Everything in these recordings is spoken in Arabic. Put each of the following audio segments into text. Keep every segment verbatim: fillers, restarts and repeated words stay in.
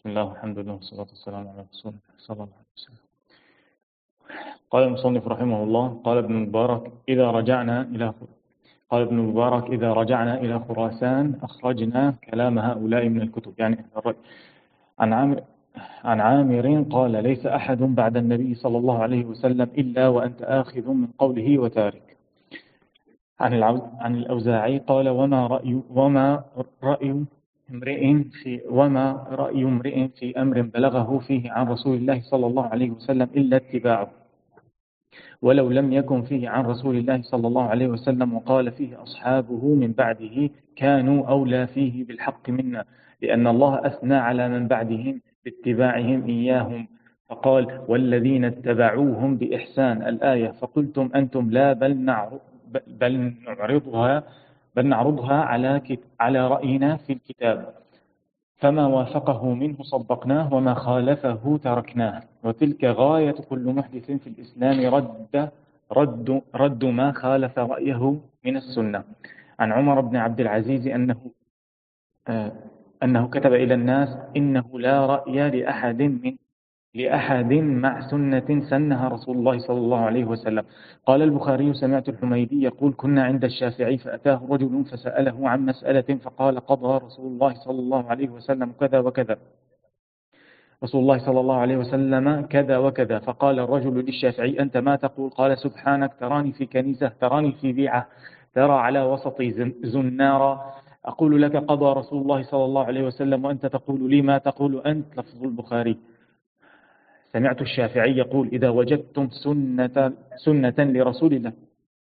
بسم الله والحمد لله والصلاة والسلام على رسول الله صلى الله عليه وسلم. قال المصنف رحمه الله: قال ابن المبارك إذا رجعنا إلى قال ابن المبارك إذا رجعنا إلى خراسان أخرجنا كلام هؤلاء من الكتب، يعني الرأي. عن عامر عن عامر قال: ليس أحد بعد النبي صلى الله عليه وسلم إلا وأنت آخذ من قوله وتارك. عن العو... عن الأوزاعي قال: وما رأي وما رأي امرئ في وما رأي امرئ في أمر بلغه فيه عن رسول الله صلى الله عليه وسلم إلا اتباعه، ولو لم يكن فيه عن رسول الله صلى الله عليه وسلم وقال فيه أصحابه من بعده كانوا أولى فيه بالحق منا، لأن الله أثنى على من بعدهم باتباعهم إياهم، فقال: والذين اتبعوهم بإحسان الآية، فقلتم أنتم لا بل نعرض بل نعرضها بل نعرضها على على رأينا في الكتاب، فما وافقه منه صدقناه وما خالفه تركناه، وتلك غاية كل محدث في الإسلام رد رد رد ما خالف رأيه من السنة. عن عمر بن عبد العزيز أنه آه أنه كتب إلى الناس: إنه لا رأي لأحد من لأحد مع سنة سنها رسول الله صلى الله عليه وسلم. قال البخاري: سمعت الحميدي يقول: كنا عند الشافعي فأتاه رجل فسأله عن مسألة فقال: قضى رسول الله صلى الله عليه وسلم كذا وكذا رسول الله صلى الله عليه وسلم كذا وكذا. فقال الرجل للشافعي: أنت ما تقول؟ قال: سبحانك، تراني في كنيسة، تراني في بيعة، ترى على وسط زنارة، أقول لك قضى رسول الله صلى الله عليه وسلم وأنت تقول لي ما تقول أنت. لفظ البخاري. سمعت الشافعي يقول: إذا وجدتم سنة سنة لرسول الله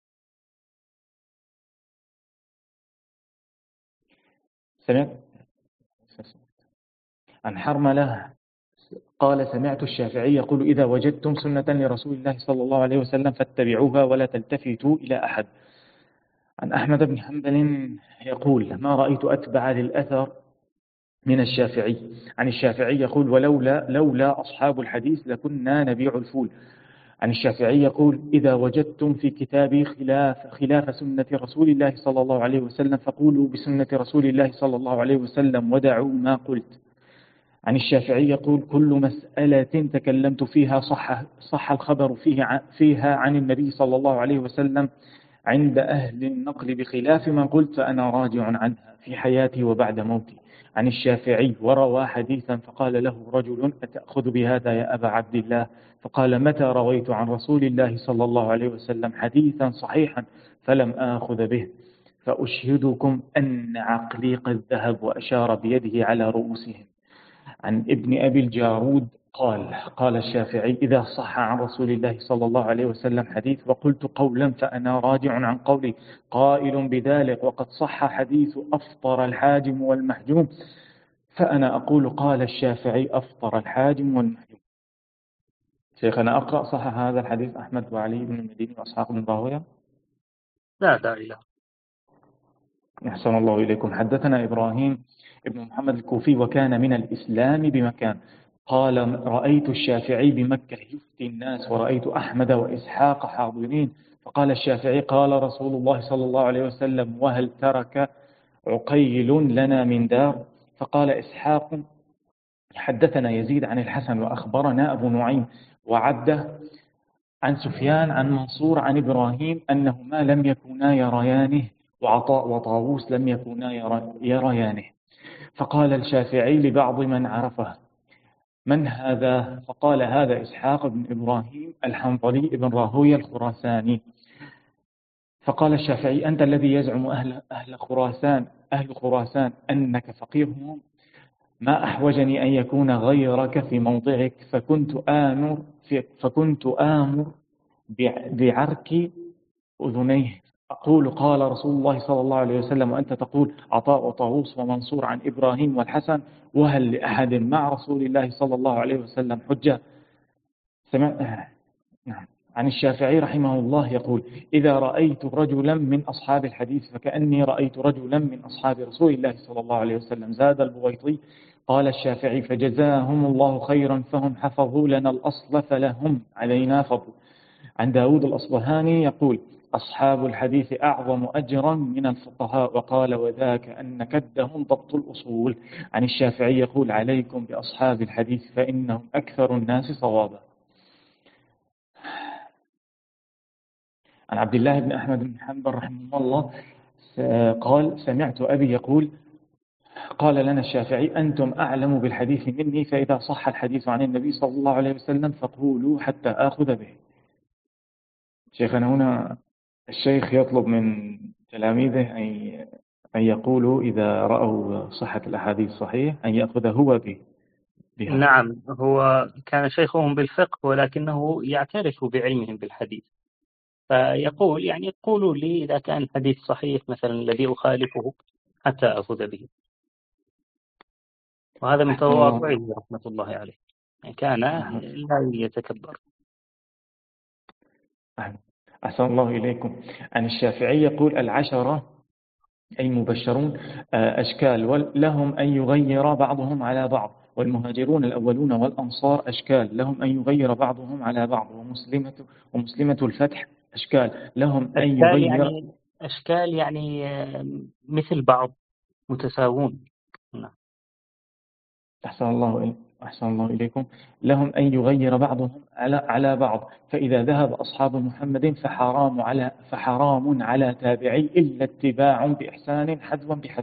سمعت عن حرملة قال: سمعت الشافعي يقول: إذا وجدتم سنة لرسول الله صلى الله عليه وسلم فاتبعوها ولا تلتفتوا إلى أحد. عن أحمد بن حنبل يقول: ما رأيت أتبع للأثر من الشافعي. عن الشافعي يقول: ولولا لولا أصحاب الحديث لكنا نبيع الفول. عن الشافعي يقول: إذا وجدتم في كتابي خلاف خلاف سنة رسول الله صلى الله عليه وسلم فقولوا بسنة رسول الله صلى الله عليه وسلم ودعوا ما قلت. عن الشافعي يقول: كل مسألة تكلمت فيها صح صح الخبر فيه فيها عن النبي صلى الله عليه وسلم عند أهل النقل بخلاف ما قلت فأنا راجع عنها في حياتي وبعد موتي. عن الشافعي: وروى حديثا فقال له رجل: أتأخذ بهذا يا أبا عبد الله؟ فقال: متى رويت عن رسول الله صلى الله عليه وسلم حديثا صحيحا فلم آخذ به؟ فأشهدكم أن عقلي قد ذهب، وأشار بيده على رؤوسهم. عن ابن أبي الجارود قال: قال الشافعي: إذا صح عن رسول الله صلى الله عليه وسلم حديث وقلت قولا فأنا راجع عن قولي قائل بذلك، وقد صح حديث أفطر الحاجم والمحجوم، فأنا أقول قال الشافعي: أفطر الحاجم والمحجوم. شيخنا أقرأ صح هذا الحديث أحمد وعلي بن المديني وأسحاق بن راهويه؟ لا داعي له. أحسن الله إليكم. حدثنا إبراهيم ابن محمد الكوفي وكان من الإسلام بمكان. قال: رأيت الشافعي بمكة يفتي الناس، ورأيت أحمد وإسحاق حاضرين، فقال الشافعي: قال رسول الله صلى الله عليه وسلم: وهل ترك عقيل لنا من دار؟ فقال إسحاق: حدثنا يزيد عن الحسن وأخبرنا أبو نعيم وعبده عن سفيان عن منصور عن إبراهيم أنهما لم يكونا يريانه، وعطاء وطاووس لم يكونا يريانه. فقال الشافعي لبعض من عرفه: من هذا؟ فقال: هذا إسحاق بن إبراهيم الحنظلي بن راهويه الخراساني. فقال الشافعي: أنت الذي يزعم أهل, أهل خراسان أهل خراسان أنك فقيههم، ما أحوجني أن يكون غيرك في موضعك، فكنت آمر فكنت آمر بعرك أذنيه أقول قال رسول الله صلى الله عليه وسلم، وأنت تقول عطاء وطاووس ومنصور عن إبراهيم والحسن، وهل لأحد مع رسول الله صلى الله عليه وسلم حجة؟ سمع... نعم. عن الشافعي رحمه الله يقول: إذا رأيت رجلا من أصحاب الحديث فكأني رأيت رجلا من أصحاب رسول الله صلى الله عليه وسلم. زاد البويطي: قال الشافعي: فجزاهم الله خيرا، فهم حفظوا لنا الأصل فلهم علينا فضل. عن داود الأصبهاني يقول: أصحاب الحديث أعظم أجرا من الفقهاء، وقال: وذاك أن كدهم ضبط الأصول. عن الشافعي يقول: عليكم بأصحاب الحديث فإنهم أكثر الناس صوابا. عن عبد الله بن أحمد بن حنبل رحمه الله قال: سمعت أبي يقول: قال لنا الشافعي: أنتم أعلم بالحديث مني، فإذا صح الحديث عن النبي صلى الله عليه وسلم فقولوا حتى آخذ به. شيخنا هنا الشيخ يطلب من تلاميذه أن أن يقولوا إذا رأوا صحة الأحاديث صحيح أن يأخذ هو به بها. نعم، هو كان شيخهم بالفقه ولكنه يعترف بعلمهم بالحديث، فيقول يعني قولوا لي إذا كان الحديث صحيح مثلا الذي أخالفه حتى أخذ به. وهذا من تواضعه رحمة الله عليه، يعني كان لا يتكبر. أحسن الله إليكم. عن الشافعي يقول: العشرة أي مبشرون أشكال لهم أن يغير بعضهم على بعض، والمهاجرون الأولون والأنصار أشكال لهم أن يغير بعضهم على بعض، ومسلمة ومسلمة الفتح أشكال لهم أن أشكال يغير يعني أشكال يعني مثل بعض، متساوون. نعم. أحسن الله أحسن الله إليكم. لهم أن يغير بعضهم على على بعض، فإذا ذهب أصحاب محمد فحرام على فحرام على تابعي إلا اتباع بإحسان حذوا بحذو.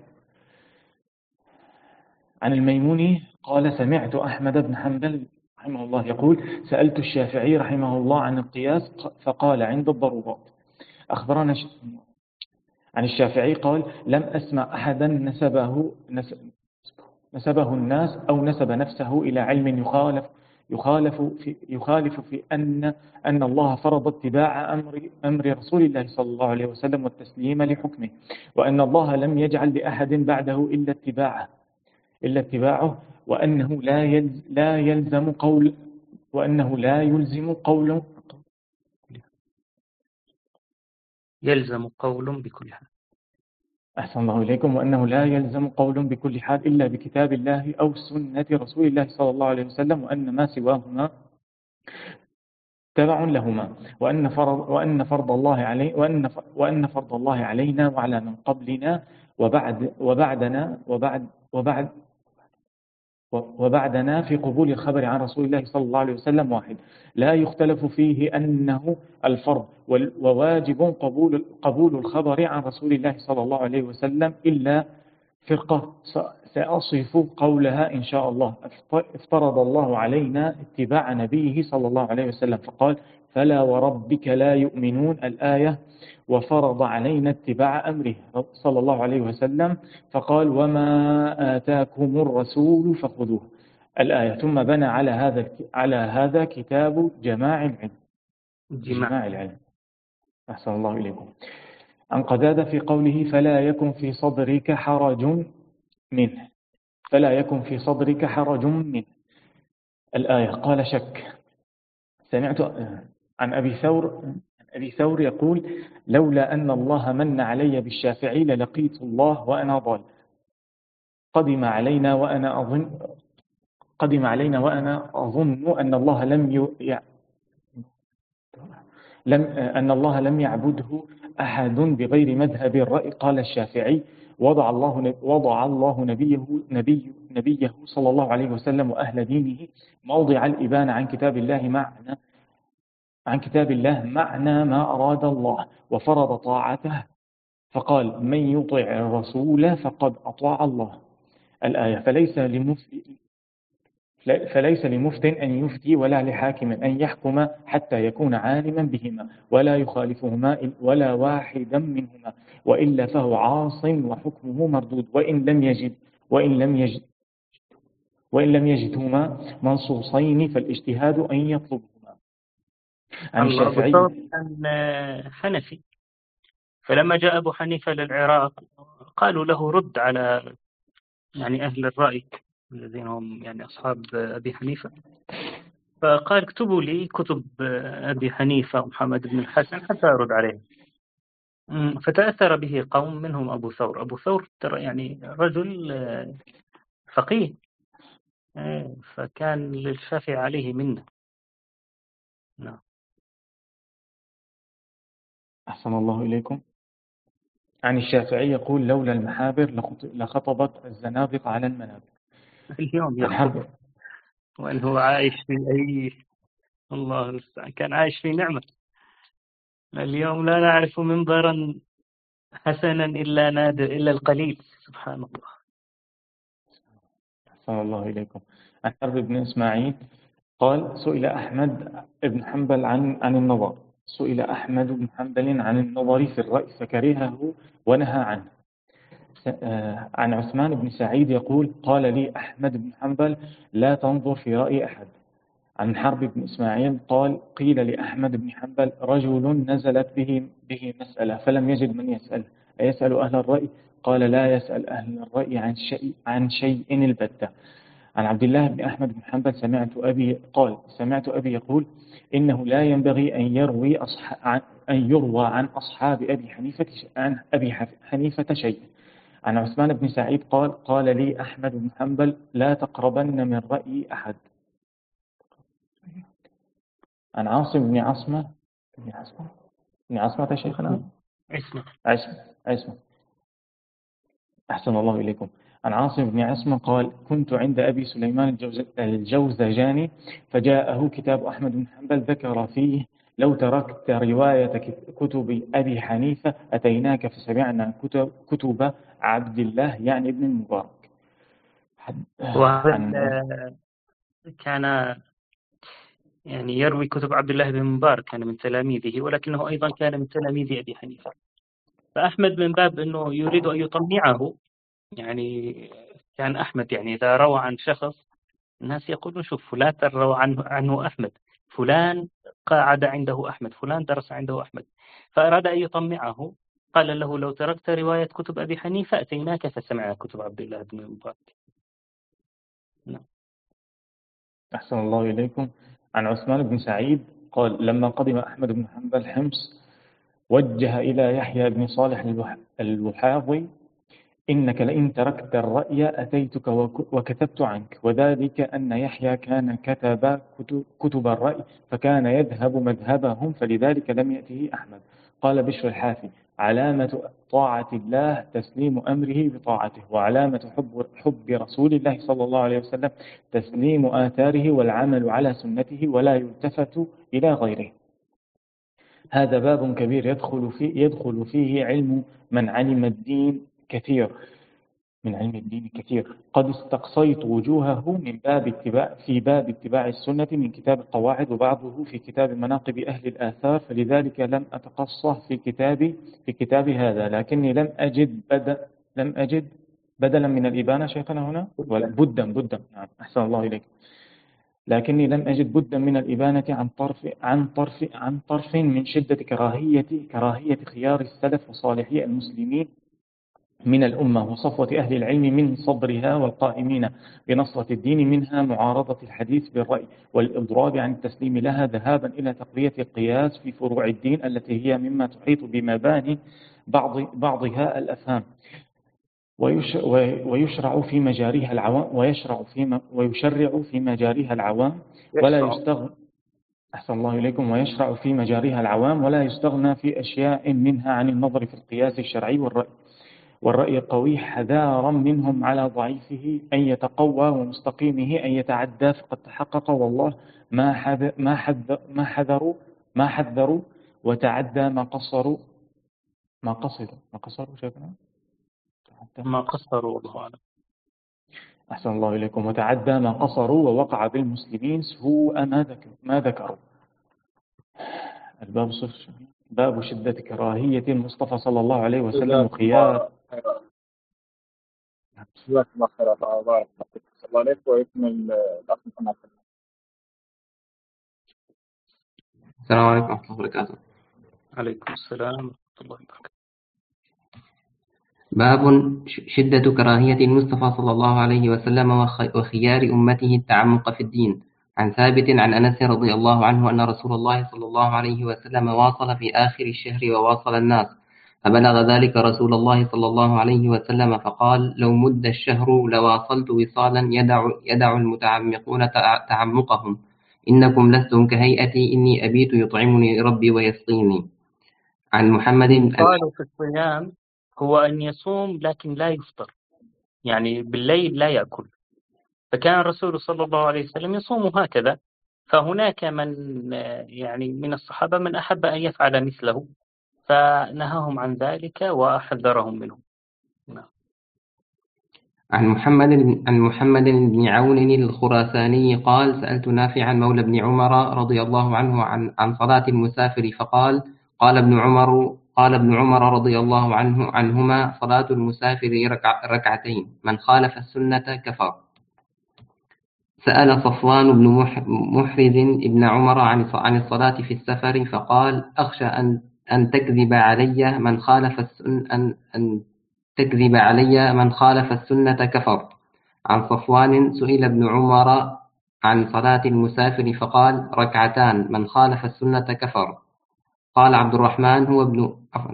عن الميموني قال: سمعت أحمد بن حنبل رحمه الله يقول: سألت الشافعي رحمه الله عن القياس فقال: عند الضرورات. أخبرنا ش... عن الشافعي قال: لم أسمع أحدا نسبه نسبه الناس أو نسب نفسه إلى علم يخالف يخالف في يخالف في أن أن الله فرض اتباع أمر أمر رسول الله صلى الله عليه وسلم والتسليم لحكمه، وأن الله لم يجعل لأحد بعده إلا اتباعه إلا اتباعه وأنه لا يلز لا يلزم قول وأنه لا يلزم قول يلزم قول بكل حال. أحسن الله إليكم. وأنه لا يلزم قول بكل حال إلا بكتاب الله أو سنة رسول الله صلى الله عليه وسلم، وأن ما سواهما تبع لهما، وأن فرض وأن فرض الله عليه وأن وأن فرض الله علينا وعلى من قبلنا وبعد وبعدنا وبعد وبعد وبعدنا في قبول الخبر عن رسول الله صلى الله عليه وسلم واحد، لا يختلف فيه أنه الفرض، وواجب قبول قبول الخبر عن رسول الله صلى الله عليه وسلم، إلا فرقة سأصف قولها إن شاء الله: افترض الله علينا اتباع نبيه صلى الله عليه وسلم فقال: فلا وربك لا يؤمنون الآية، وفرض علينا اتباع أمره صلى الله عليه وسلم فقال: وما آتاكم الرسول فخذوه الآية، ثم بنى على هذا على هذا كتاب جماع العلم. جماع العلم. أحسن الله إليكم. عن قتادة في قوله: فلا يكن في صدرك حرج منه فلا يكن في صدرك حرج منه الآية. قال: شك. سمعت عن أبي ثور أبي ثور يقول: لولا أن الله من علي بالشافعي للقيت الله وأنا ضال. قدم علينا وأنا أظن قدم علينا وأنا أظن أن الله لم ي... لم أن الله لم يعبده أحد بغير مذهب الرأي. قال الشافعي: وضع الله وضع الله نبيه نبي نبيه صلى الله عليه وسلم وأهل دينه موضع الإبانة عن كتاب الله معنى عن كتاب الله معنى ما أراد الله، وفرض طاعته فقال: من يطع الرسول فقد أطاع الله الآية. فليس لمفتي فليس لمفت أن يفتي ولا لحاكم أن يحكم حتى يكون عالما بهما ولا يخالفهما ولا واحدا منهما، وإلا فهو عاص وحكمه مردود، وإن لم يجد وإن لم يجد وإن لم يجدهما منصوصين فالاجتهاد أن يطلبهما. عن الشافعي كان حنفي، فلما جاء أبو حنيفة للعراق قالوا له: رد على يعني أهل الرأي الذين هم يعني أصحاب أبي حنيفة. فقال: اكتبوا لي كتب أبي حنيفة ومحمد بن الحسن حتى أرد عليه. فتأثر به قوم منهم أبو ثور. أبو ثور ترى يعني رجل فقيه، فكان للشافعي عليه منه. نعم. أحسن الله إليكم. عن الشافعي يقول لولا المحابر لخطبت الزنادقة على المنابر. اليوم عن يخطب حرب وأن هو عايش في أي الله المستعان، كان عايش في نعمة. اليوم لا نعرف منبرا حسنا إلا نادر إلا القليل، سبحان الله. أحسن الله إليكم. عن حرب بن إسماعيل قال سئل أحمد بن حنبل عن عن النظر سئل أحمد بن حنبل عن النظر في الرأي فكرهه ونهى عنه. عن عثمان بن سعيد يقول قال لي أحمد بن حنبل لا تنظر في رأي أحد. عن حرب بن إسماعيل قال قيل لأحمد بن حنبل رجل نزلت به به مسألة فلم يجد من يسأل أيسأل أهل الرأي؟ قال لا يسأل أهل الرأي عن شيء عن شيء البتة. عن عبد الله بن أحمد بن حنبل سمعت أبي قال سمعت أبي يقول إنه لا ينبغي أن يروي أصح... أن يروى عن أصحاب أبي حنيفة عن أبي حنيفة شيء. عن عثمان بن سعيد قال قال لي أحمد بن حنبل لا تقربن من رأي أحد. عن عاصم بن عصمة بن عصمة بن عصمة شيخنا عصمة عصمة عصمة أحسن الله إليكم. عن عاصم بن عصمة قال كنت عند أبي سليمان الجوز... الجوزجاني فجاءه كتاب أحمد بن حنبل ذكر فيه لو تركت رواية كتب أبي حنيفة أتيناك فسمعنا كتب, كتب عبد الله يعني ابن المبارك. وهذا كان يعني يروي كتب عبد الله بن مبارك، كان من تلاميذه، ولكنه أيضا كان من تلاميذ أبي حنيفة. فأحمد من باب أنه يريد أن يطمعه، يعني كان أحمد يعني إذا روى عن شخص الناس يقولون شوف فلان روى عنه, عنه أحمد، فلان قاعد عنده أحمد، فلان درس عنده أحمد، فأراد أن يطمعه قال له لو تركت رواية كتب أبي حنيفة أتيناك فسمعنا كتب عبد الله بن مبارك. نعم. أحسن الله إليكم. عن عثمان بن سعيد قال لما قدم أحمد بن حنبل حمص وجه إلى يحيى بن صالح الوحاضي إنك لئن تركت الرأي أتيتك وكتبت عنك، وذلك أن يحيى كان كتب كتب الرأي فكان يذهب مذهبهم فلذلك لم يأته أحمد. قال بشر الحافي علامة طاعة الله تسليم أمره بطاعته، وعلامة حب, حب رسول الله صلى الله عليه وسلم تسليم آثاره والعمل على سنته ولا يلتفت إلى غيره. هذا باب كبير يدخل فيه, يدخل فيه علم من علم الدين كثير من علم الدين كثير. قد استقصيت وجوهه من باب اتباع في باب اتباع السنة من كتاب القواعد وبعضه في كتاب مناقب أهل الآثار، فلذلك لم أتقصه في كتابي في كتاب هذا، لكني لم أجد بدل لم أجد بدلا من الإبانة شيخنا هنا ولا بدا بدا نعم أحسن الله إليك لكني لم أجد بدا من الإبانة عن طرف عن طرف عن طرف من شدة كراهية كراهية خيار السلف وصالحي المسلمين من الأمة وصفوة أهل العلم من صدرها والقائمين بنصرة الدين، منها معارضة الحديث بالرأي والإضراب عن التسليم لها ذهابا إلى تقوية القياس في فروع الدين التي هي مما تحيط بمباني بعض بعضها الأفهام، ويشرع في مجاريها العوام ويشرع في ويشرع في مجاريها العوام ولا يستغنى أحسن الله إليكم ويشرع في مجاريها العوام ولا يستغنى في أشياء منها عن النظر في القياس الشرعي والرأي والرأي القوي حذارا منهم على ضعيفه أن يتقوى ومستقيمه أن يتعدى فقد تحقق والله ما حذ ما حذ ما حذروا ما حذروا وتعدى ما قصروا ما قصروا ما قصروا شيخنا ما قصروا والله أعلم. أحسن الله إليكم وتعدى ما قصروا ووقع بالمسلمين سوء ما ذكروا ما ذكروا. الباب صفر باب شدة كراهية المصطفى صلى الله عليه وسلم وخيار. جزاك الله خير بارك الله عليك ويكمل الأخ محمد. السلام عليكم ورحمة الله وبركاته. عليكم السلام ورحمة الله وبركاته. باب شدة كراهية المصطفى صلى الله عليه وسلم وخيار أمته التعمق في الدين. عن ثابت عن أنس رضي الله عنه أن رسول الله صلى الله عليه وسلم واصل في آخر الشهر وواصل الناس، فبلغ ذلك رسول الله صلى الله عليه وسلم فقال لو مد الشهر لواصلت وصالا يدع, يدع المتعمقون تعمقهم، إنكم لستم كهيئتي إني أبيت يطعمني ربي ويسقيني. عن محمد بن قالوا في الصيام هو أن يصوم لكن لا يفطر، يعني بالليل لا يأكل، فكان الرسول صلى الله عليه وسلم يصوم هكذا. فهناك من يعني من الصحابة من أحب أن يفعل مثله، فنهاهم عن ذلك وحذرهم منه. عن محمد عن محمد بن عون الخراساني قال: سألت نافعا مولى بن عمر رضي الله عنه عن عن صلاة المسافر فقال: قال ابن عمر قال ابن عمر رضي الله عنه عنهما: صلاة المسافر ركع ركعتين، من خالف السنة كفر. سأل صفوان بن محرز ابن عمر عن عن الصلاة في السفر فقال: أخشى أن أن تكذب علي من خالف السنة أن أن تكذب علي من خالف السنة كفر. عن صفوان سئل ابن عمر عن صلاة المسافر فقال: ركعتان، من خالف السنة كفر. قال عبد الرحمن هو ابن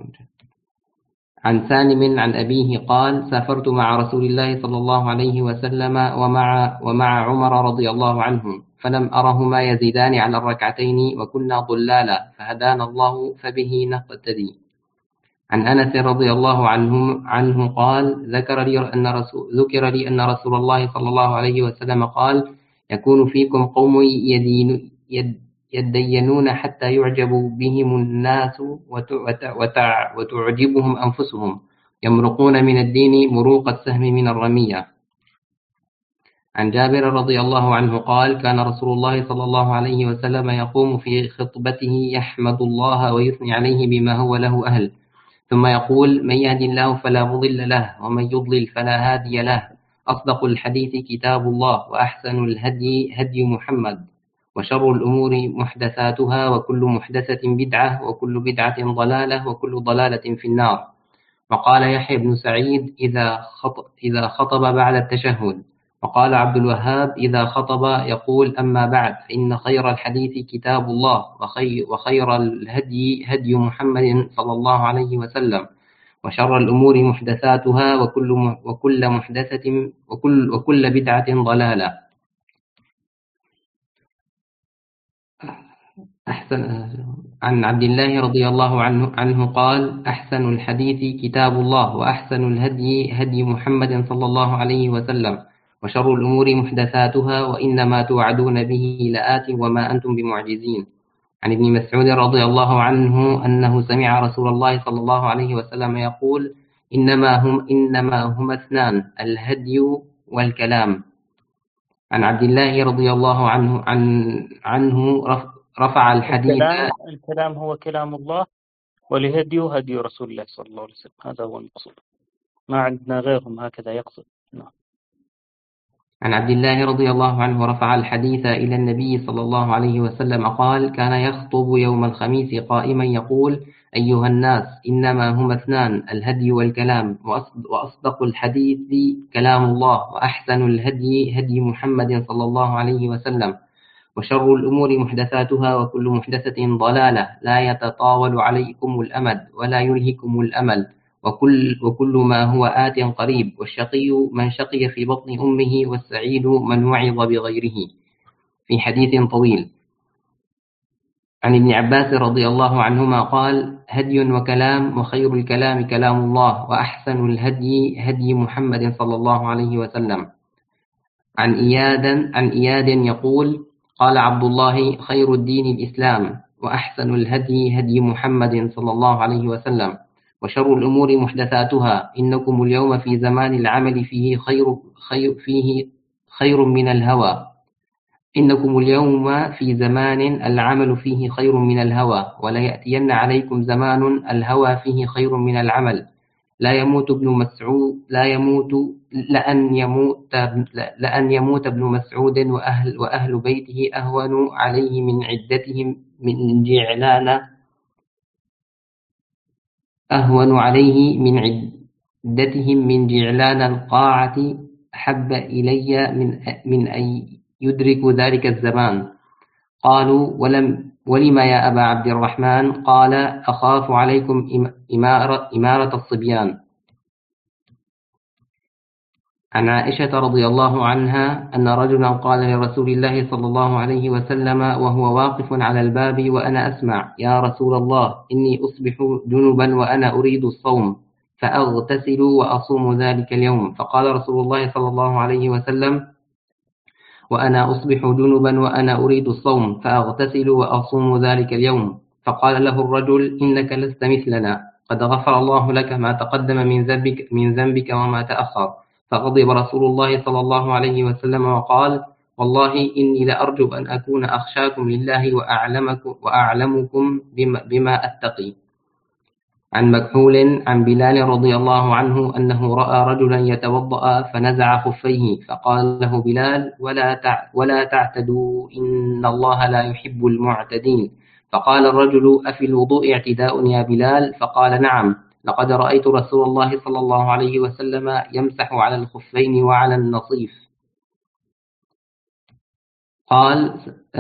عن سالم عن أبيه قال: سافرت مع رسول الله صلى الله عليه وسلم ومع ومع عمر رضي الله عنه، فلم أرهما يزيدان على الركعتين وكنا ضلالا، فهدانا الله فبه نقتدي. عن أنس رضي الله عنه عنه قال: ذكر لي أن رسول ذكر لي أن رسول الله صلى الله عليه وسلم قال: يكون فيكم قوم يدين يد يدينون حتى يعجب بهم الناس وتعجبهم أنفسهم، يمرقون من الدين مروق السهم من الرمية. عن جابر رضي الله عنه قال: كان رسول الله صلى الله عليه وسلم يقوم في خطبته يحمد الله ويثني عليه بما هو له أهل، ثم يقول: من يهد الله فلا مضل له ومن يضلل فلا هادي له، أصدق الحديث كتاب الله، وأحسن الهدي هدي محمد، وشر الأمور محدثاتها، وكل محدثة بدعة، وكل بدعة ضلالة، وكل ضلالة في النار. وقال يحيى بن سعيد: إذا خطب, إذا خطب بعد التشهد. وقال عبد الوهاب: إذا خطب يقول: أما بعد، فإن خير الحديث كتاب الله، وخير, وخير الهدي هدي محمد صلى الله عليه وسلم، وشر الأمور محدثاتها، وكل وكل محدثة وكل وكل بدعة ضلالة. أحسن. عن عبد الله رضي الله عنه عنه قال: أحسن الحديث كتاب الله، وأحسن الهدي هدي محمد صلى الله عليه وسلم، وشر الأمور محدثاتها، وإنما توعدون به لآت وما أنتم بمعجزين. عن ابن مسعود رضي الله عنه أنه سمع رسول الله صلى الله عليه وسلم يقول: إنما هم إنما هما اثنان، الهدي والكلام. عن عبد الله رضي الله عنه عن عنه رفع الحديث. الكلام, الكلام هو كلام الله، ولهدي هدي رسول الله صلى الله عليه وسلم، هذا هو المقصود، ما عندنا غيرهم هكذا يقصد. نعم. عن عبد الله رضي الله عنه رفع الحديث إلى النبي صلى الله عليه وسلم قال: كان يخطب يوم الخميس قائما يقول: أيها الناس، إنما هما اثنان، الهدي والكلام، وأصدق الحديث كلام الله، وأحسن الهدي هدي محمد صلى الله عليه وسلم، وشر الأمور محدثاتها، وكل محدثة ضلالة، لا يتطاول عليكم الأمد ولا يلهكم الأمل، وكل, وكل ما هو آت قريب، والشقي من شقي في بطن أمه، والسعيد من وعظ بغيره، في حديث طويل. عن ابن عباس رضي الله عنهما قال: هدي وكلام، وخير الكلام كلام الله، وأحسن الهدي هدي محمد صلى الله عليه وسلم. عن إياد عن إياد يقول: قال عبد الله: خير الدين الإسلام، وأحسن الهدي هدي محمد صلى الله عليه وسلم، وشر الأمور محدثاتها، إنكم اليوم في زمان العمل فيه خير خير فيه خير من الهوى إنكم اليوم في زمان العمل فيه خير من الهوى، ولا يأتين عليكم زمان الهوى فيه خير من العمل. لا يموت ابن مسعود لا يموت لأن يموت لأن يموت ابن مسعود وأهل وأهل بيته أهون عليه من عدتهم من جعلان أهون عليه من عدتهم من جعلان القاعة، أحب إلي من من أن يدرك ذلك الزمان. قالوا: ولم ولما يا أبا عبد الرحمن؟ قال: أخاف عليكم إمارة, إمارة الصبيان. عن عائشة رضي الله عنها أن رجلا قال لرسول الله صلى الله عليه وسلم وهو واقف على الباب وأنا أسمع: يا رسول الله، إني أصبح جنبا وأنا أريد الصوم، فأغتسل وأصوم ذلك اليوم. فقال رسول الله صلى الله عليه وسلم: وأنا أصبح جنبا وأنا أريد الصوم، فأغتسل وأصوم ذلك اليوم. فقال له الرجل: إنك لست مثلنا، قد غفر الله لك ما تقدم من ذنبك, من ذنبك وما تأخر. فغضب رسول الله صلى الله عليه وسلم وقال: والله إني لأرجو أن أكون أخشاكم لله وأعلمكم, وأعلمكم بما, بما أتقي. عن مكحول عن بلال رضي الله عنه أنه رأى رجلا يتوضأ فنزع خفيه، فقال له بلال: ولا تع ولا تعتدوا، إن الله لا يحب المعتدين. فقال الرجل: أفي الوضوء اعتداء يا بلال؟ فقال: نعم، لقد رأيت رسول الله صلى الله عليه وسلم يمسح على الخفين وعلى النصيف. قال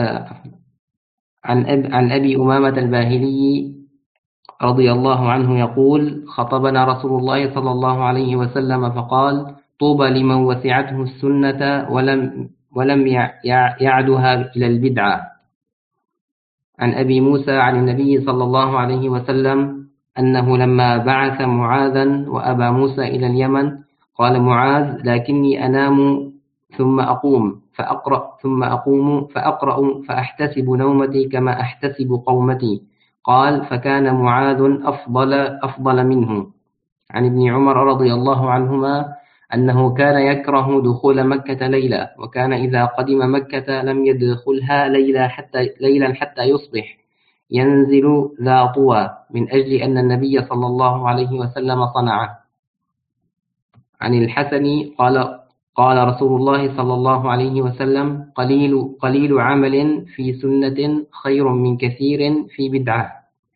عن, أب عن أبي أمامة الباهلي رضي الله عنه يقول: خطبنا رسول الله صلى الله عليه وسلم فقال: طوبى لمن وسعته السنة ولم, ولم يعدها إلى البدعة. عن أبي موسى عن النبي صلى الله عليه وسلم أنه لما بعث معاذا وأبا موسى إلى اليمن قال معاذ: لكني أنام ثم أقوم فأقرأ ثم أقوم فأقرأ فأحتسب نومتي كما أحتسب قومتي. قال: فكان معاذ أفضل, أفضل منه. عن ابن عمر رضي الله عنهما أنه كان يكره دخول مكة ليلا، وكان إذا قدم مكة لم يدخلها ليلا حتى, ليلا حتى يصبح، ينزل ذا طوى، من أجل أن النبي صلى الله عليه وسلم صنعه. عن الحسن قال: قال رسول الله صلى الله عليه وسلم: قليل, قليل عمل في سنة خير من كثير في بدعة.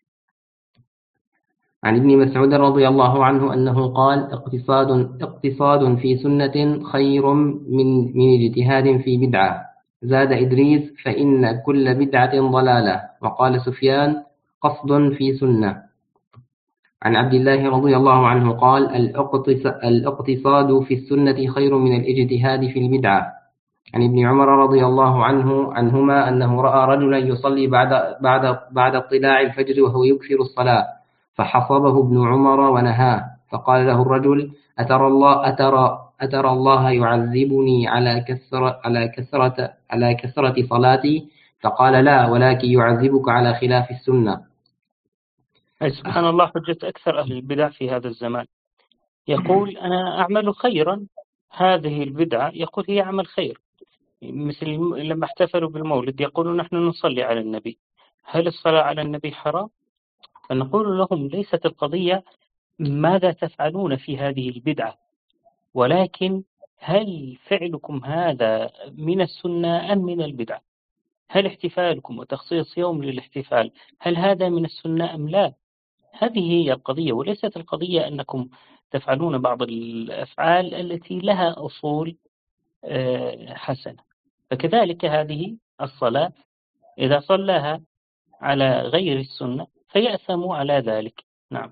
عن ابن مسعود رضي الله عنه أنه قال: اقتصاد, اقتصاد في سنة خير من, من اجتهاد في بدعة. زاد إدريس: فإن كل بدعة ضلالة. وقال سفيان: قصد في سنة. عن عبد الله رضي الله عنه قال: الاقتصاد في السنة خير من الاجتهاد في البدعة. عن ابن عمر رضي الله عنه عنهما أنه رأى رجلا يصلي بعد, بعد, بعد اطلاع الفجر وهو يكثر الصلاة، فحصبه ابن عمر ونهاه. فقال له الرجل: أترى الله, أترى, أترى الله يعذبني على كثرة, على كثرة, على كثرة صلاتي؟ فقال: لا، ولكن يعذبك على خلاف السنة. سبحان الله، حجة أكثر أهل البدع في هذا الزمان. يقول: أنا أعمل خيرا، هذه البدعة يقول هي عمل خير. مثل لما احتفلوا بالمولد يقولون: نحن نصلي على النبي، هل الصلاة على النبي حرام؟ فنقول لهم: ليست القضية ماذا تفعلون في هذه البدعة، ولكن هل فعلكم هذا من السنة أم من البدعة؟ هل احتفالكم وتخصيص يوم للاحتفال هل هذا من السنة أم لا؟ هذه هي القضية، وليست القضية أنكم تفعلون بعض الأفعال التي لها أصول حسنة. فكذلك هذه الصلاة إذا صلاها على غير السنة فيأثم على ذلك. نعم.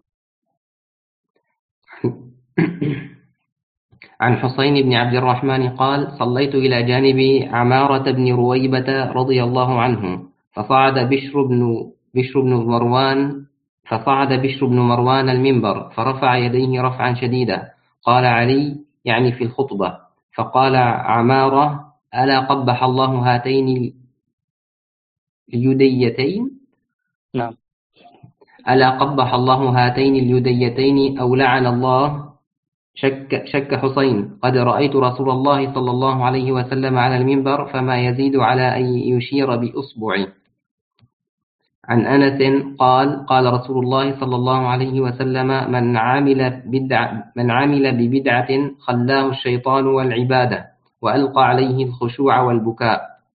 عن حسين بن عبد الرحمن قال: صليت إلى جانب عمارة بن رويبة رضي الله عنه، فصعد بشر بن بشر بن مروان فصعد بشر بن مروان المنبر فرفع يديه رفعا شديدا. قال علي يعني في الخطبة، فقال عمارة: ألا قبح الله هاتين اليديتين؟ نعم. ألا قبح الله هاتين اليديتين أو لعن الله؟ شك, شك حسين: قد رأيت رسول الله صلى الله عليه وسلم على المنبر فما يزيد على أن يشير بأصبعه. عن أنس قال: قال رسول الله صلى الله عليه وسلم: من عمل, بدع من عمل ببدعة خلاه الشيطان والعبادة وألقى عليه الخشوع والبكاء.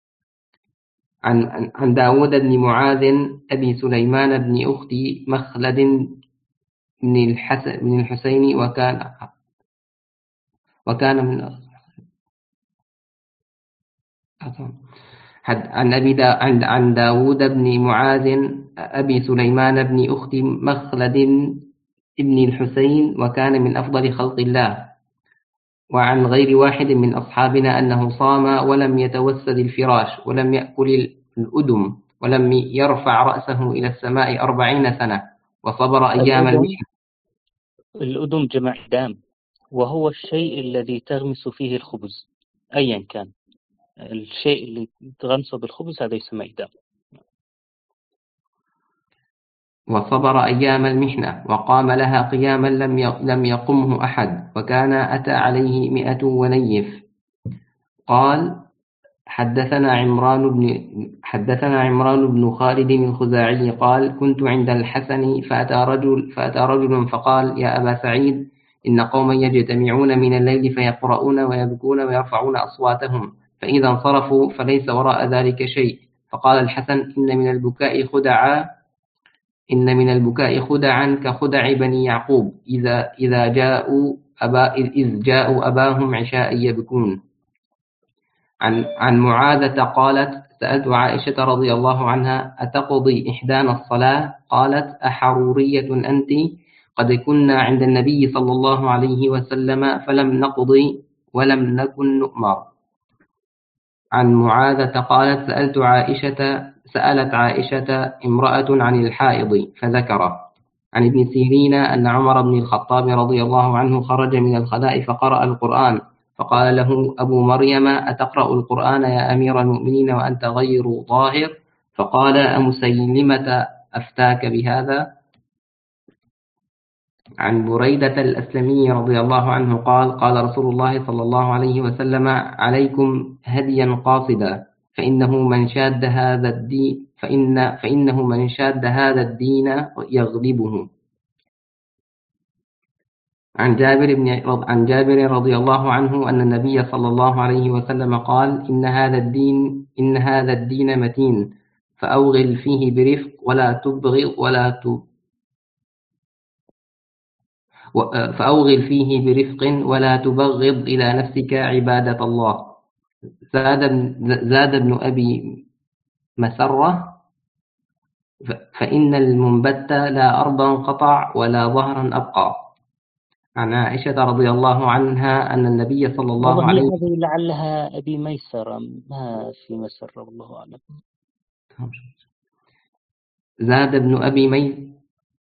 عن, عن داود بن معاذ أبي سليمان بن أخت مخلد بن, الحسن بن الحسين وكان وكان من عن أبي دا عن عن داود بن معاذ أبي سليمان بن أخت مخلد بن الحسين وكان من أفضل خلق الله. وعن غير واحد من أصحابنا أنه صام ولم يتوسد الفراش ولم يأكل الأدم ولم يرفع رأسه إلى السماء أربعين سنة وصبر أيام الأدم المحنة. الأدم جمع دام، وهو الشيء الذي تغمس فيه الخبز أيا كان، الشيء اللي تغمسه بالخبز هذا يسمى إدام. وصبر أيام المحنة وقام لها قياما لم لم يقمه أحد، وكان أتى عليه مئة ونيف. قال حدثنا عمران بن حدثنا عمران بن خالد الخزاعي قال كنت عند الحسن فأتى رجل فأتى رجل فقال يا أبا سعيد إن قوما يجتمعون من الليل فيقرؤون ويبكون ويرفعون أصواتهم، فإذا انصرفوا فليس وراء ذلك شيء. فقال الحسن إن من البكاء خدعا إن من البكاء خدعا كخدع بني يعقوب إذا إذا جاءوا أبا إذ جاءوا أباهم عشاء يبكون. عن عن معاذة قالت سألت عائشة رضي الله عنها أتقضي إحدانا الصلاة؟ قالت أحرورية أنت؟ قد كنا عند النبي صلى الله عليه وسلم فلم نقضي ولم نكن نؤمر. عن معاذة قالت سألت عائشة سألت عائشة امرأة عن الحائض فذكر. عن ابن سيرين أن عمر بن الخطاب رضي الله عنه خرج من الخلاء فقرأ القرآن، فقال له أبو مريم أتقرأ القرآن يا أمير المؤمنين وأنت غير ظاهر؟ فقال أمسيلمة أفتاك بهذا؟ عن بريدة الأسلمي رضي الله عنه قال قال رسول الله صلى الله عليه وسلم عليكم هديا قاصدا فإنه من شاد هذا الدين فإن فإنه من شاد هذا الدين يغلبه. عن جابر بن عن جابر رضي الله عنه أن النبي صلى الله عليه وسلم قال إن هذا الدين إن هذا الدين متين فأوغل فيه برفق ولا تبغض ولا ت فأوغل فيه برفق ولا تبغض إلى نفسك عبادة الله. زاد زاد ابن أبي مسرة فإن المنبت لا أرضا قطع ولا ظهرا أبقى. عن عائشة رضي الله عنها أن النبي صلى الله عليه وسلم هذه لعلها أبي ميسرة ما في مسرة والله أعلم. زاد ابن أبي مي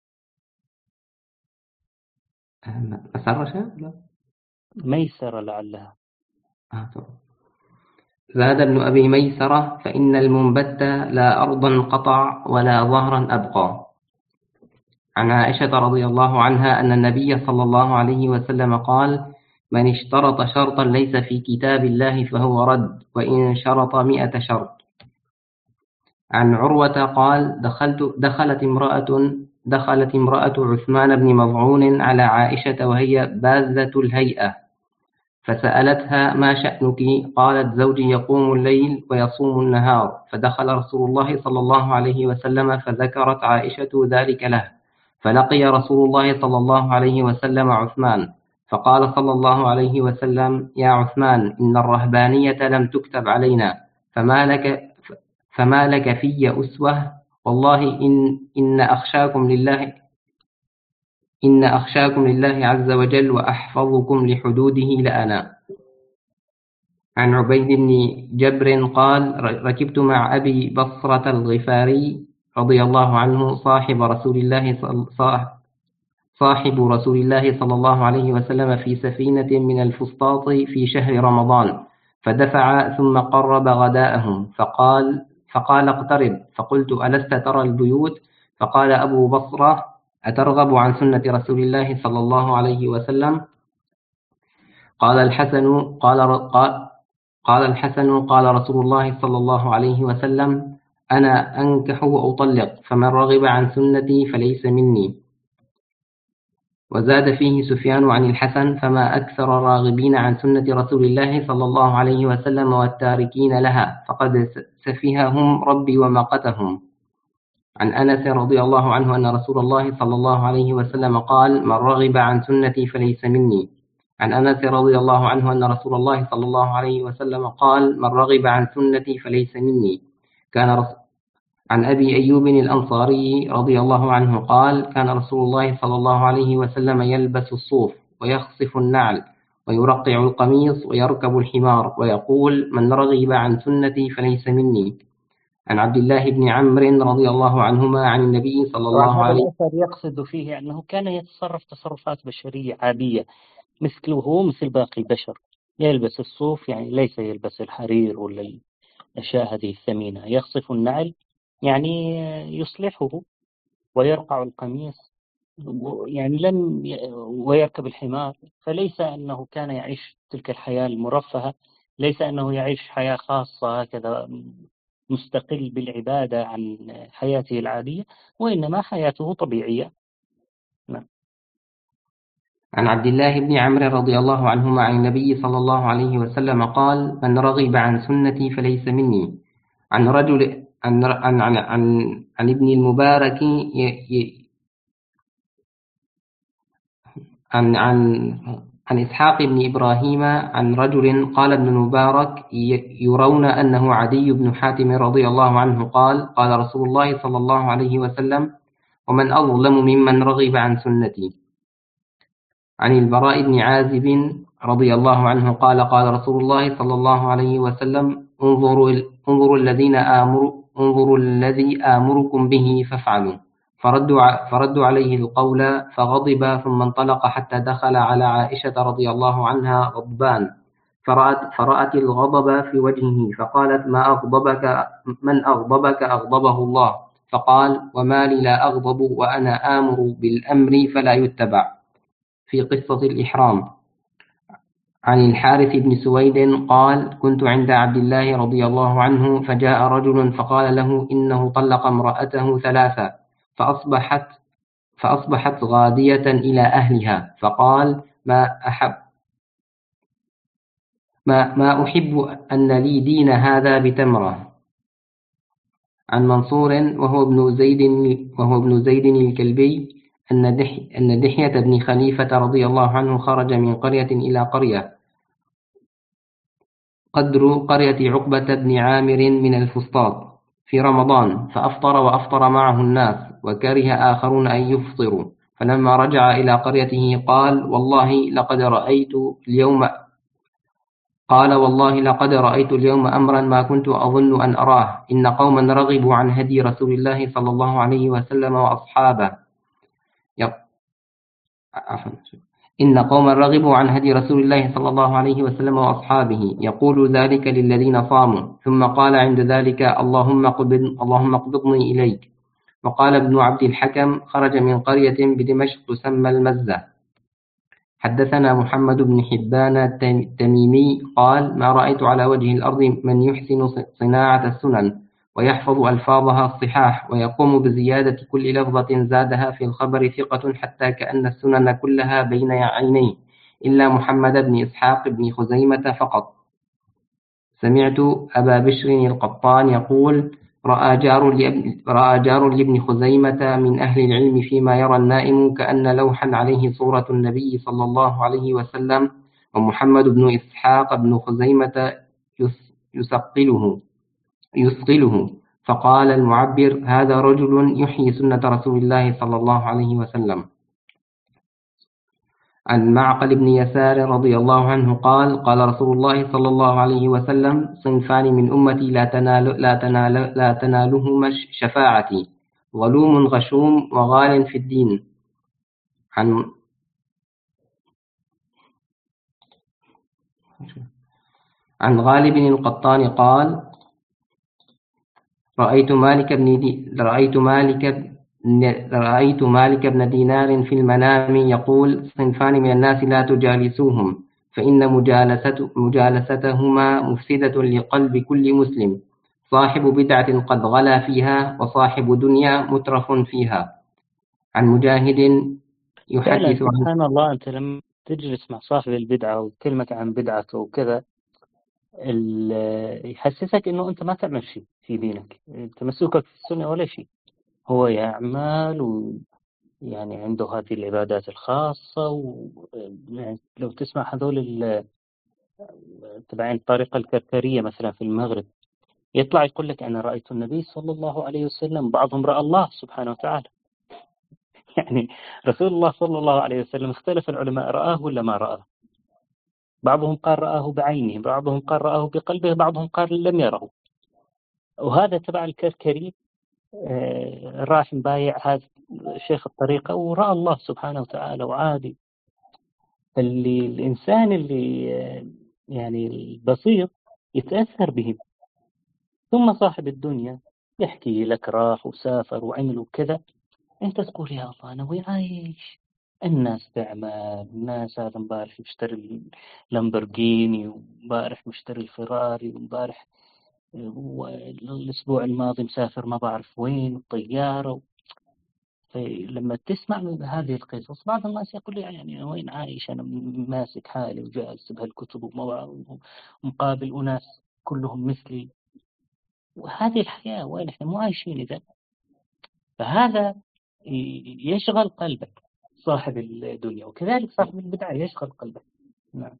مسرة ميسرة لعلها آه زاد ابن أبي ميسرة فإن المنبت لا أرضا قطع ولا ظهرا أبقى. عن عائشة رضي الله عنها أن النبي صلى الله عليه وسلم قال من اشترط شرطا ليس في كتاب الله فهو رد وإن شرط مئة شرط. عن عروة قال دخلت دخلت امرأة دخلت امرأة عثمان بن مظعون على عائشة وهي باذة الهيئة فسألتها ما شأنك؟ قالت زوجي يقوم الليل ويصوم النهار. فدخل رسول الله صلى الله عليه وسلم فذكرت عائشة ذلك له، فلقي رسول الله صلى الله عليه وسلم عثمان فقال صلى الله عليه وسلم يا عثمان إن الرهبانية لم تكتب علينا فما لك فما لك في أسوة والله إن إن أخشاكم لله إن أخشاكم لله عز وجل وأحفظكم لحدوده لأنا. عن عبيد بن جبر قال ركبت مع أبي بصرة الغفاري رضي الله عنه صاحب رسول الله صاحب رسول الله صلى الله عليه وسلم في سفينة من الفسطاط في شهر رمضان فدفع ثم قرب غداءهم فقال فقال اقترب فقلت ألست ترى البيوت؟ فقال أبو بصرة أترغب عن سنة رسول الله صلى الله عليه وسلم؟ قال الحسن قال قال الحسن قال رسول الله صلى الله عليه وسلم أنا أنكح وأطلق فمن رغب عن سنتي فليس مني. وزاد فيه سفيان عن الحسن فما أكثر الراغبين عن سنة رسول الله صلى الله عليه وسلم والتاركين لها فقد سفههم ربي ومقتهم. عن أنس رضي الله عنه أن رسول الله صلى الله عليه وسلم قال من رغب عن سنتي فليس مني. عن أنس رضي الله عنه أن رسول الله صلى الله عليه وسلم قال من رغب عن سنتي فليس مني. كان رسول عن أبي أيوب الأنصاري رضي الله عنه قال كان رسول الله صلى الله عليه وسلم يلبس الصوف ويخصف النعل ويرقع القميص ويركب الحمار، ويقول: من رغب عن سنتي فليس مني. عن عبد الله بن عمرو رضي الله عنهما عن النبي صلى طبعا الله هذا عليه الأثر يقصد فيه أنه كان يتصرف تصرفات بشرية عادية مثله مثل باقي البشر، يلبس الصوف، يعني ليس يلبس الحرير ولا الأشياء هذه الثمينة، يخصف النعل يعني يصلحه، ويرقع القميص يعني لم ي... ويركب الحمار. فليس أنه كان يعيش تلك الحياة المرفهة، ليس أنه يعيش حياة خاصة هكذا مستقل بالعبادة عن حياته العادية، وإنما حياته طبيعية. نعم. عن عبد الله بن عمرو رضي الله عنهما عن النبي صلى الله عليه وسلم قال: من رغب عن سنتي فليس مني. عن رجل عن عن عن, عن, عن ابن المبارك ي... ي... عن عن عن إسحاق بن إبراهيم عن رجل قال ابن المبارك: يرون أنه عدي بن حاتم رضي الله عنه قال: قال رسول الله صلى الله عليه وسلم: ومن أظلم ممن رغب عن سنتي. عن البراء بن عازب رضي الله عنه قال: قال رسول الله صلى الله عليه وسلم: انظروا انظروا الذين آمر انظروا الذي آمركم به فافعلوا. فردوا فردوا عليه القول فغضب، ثم انطلق حتى دخل على عائشة رضي الله عنها غضبان، فرأت, فرأت الغضب في وجهه، فقالت: ما أغضبك من أغضبك أغضبه الله. فقال: وما لي لا أغضب وأنا آمر بالأمر فلا يتبع. في قصة الإحرام. عن الحارث بن سويد قال: كنت عند عبد الله رضي الله عنه، فجاء رجل فقال له إنه طلق امرأته ثلاثة، فأصبحت فأصبحت غادية إلى أهلها، فقال: ما أحب ما, ما أحب أن لي دين هذا بتمرة. عن منصور وهو ابن زيد وهو ابن زيد الكلبي أن دحي أن دحية بن خليفة رضي الله عنه خرج من قرية إلى قرية قدر قرية عقبة بن عامر من الفسطاط في رمضان، فأفطر وأفطر معه الناس، وكره آخرون أن يفطروا. فلما رجع إلى قريته قال: والله لقد رأيت اليوم قال والله لقد رأيت اليوم أمرا ما كنت أظن أن أراه. إن قوما رغبوا عن هدي رسول الله صلى الله عليه وسلم وأصحابه إن قوما رغبوا عن هدي رسول الله صلى الله عليه وسلم وأصحابه، يقول ذلك للذين صاموا. ثم قال عند ذلك: اللهم قبض اللهم اقبضني إليك. وقال ابن عبد الحكم: خرج من قرية بدمشق تسمى المزة. حدثنا محمد بن حبان التميمي قال: ما رأيت على وجه الأرض من يحسن صناعة السنن ويحفظ ألفاظها الصحاح، ويقوم بزيادة كل لفظة زادها في الخبر ثقة، حتى كأن السنن كلها بين عينيه، إلا محمد بن إسحاق بن خزيمة فقط. سمعت أبا بشر القطان يقول: رأى جار لابن, رأى جار لابن خزيمة من أهل العلم فيما يرى النائم كأن لوحا عليه صورة النبي صلى الله عليه وسلم، ومحمد بن إسحاق بن خزيمة يسقله يثقله. فقال المعبر: هذا رجل يحيي سنة رسول الله صلى الله عليه وسلم. عن معقل بن يسار رضي الله عنه قال: قال رسول الله صلى الله عليه وسلم: صنفان من أمتي لا تنال لا تنال لا تنالهما شفاعتي: ظلوم غشوم وغال في الدين. عن عن غالب القطان قال: رأيت مالك بن دي رأيت مالك رأيت مالك بن دينار في المنام يقول: صنفان من الناس لا تجالسوهم، فإن مجالسة مجالستهما مفسدة لقلب كل مسلم، صاحب بدعة قد غلا فيها، وصاحب دنيا مترف فيها. عن مجاهد يحدث عن سبحان الله، أنت لما تجلس مع صاحب البدعة وكلمك عن بدعته وكذا يحسسك إنه أنت ما تعمل شيء في دينك، تمسكك في السنة ولا شيء. هو يعمل ويعني عنده هذه العبادات الخاصة، ولو تسمع هذول تبعين الطريقة الكركرية مثلا في المغرب، يطلع يقول لك أنا رأيت النبي صلى الله عليه وسلم، بعضهم رأى الله سبحانه وتعالى. يعني رسول الله صلى الله عليه وسلم اختلف العلماء، رآه ولا ما رآه؟ بعضهم قال رآه بعينه، بعضهم قال رآه بقلبه، بعضهم قال لم يره. وهذا تبع الكركري آه، راح مبايع هذا شيخ الطريقة ورأى الله سبحانه وتعالى وعادي. اللي الإنسان اللي آه، يعني البسيط يتأثر بهم. ثم صاحب الدنيا يحكي لك راح وسافر وعمل وكذا، أنت تقول يا الله أنا وين عايش؟ الناس تعمل، الناس هذا امبارح مشتري اللامبورجيني وامبارح مشتري الفراري وامبارح والأسبوع الماضي مسافر ما بعرف وين طيارة. لما تسمع من هذه القصص بعض الناس يقول يعني وين عايش أنا ماسك حالي وجالس بهالكتب ومقابل أناس كلهم مثلي، وهذه الحياة وين إحنا مو عايشين إذا. فهذا يشغل قلبك صاحب الدنيا، وكذلك صاحب البدعة يشغل قلبك. نعم.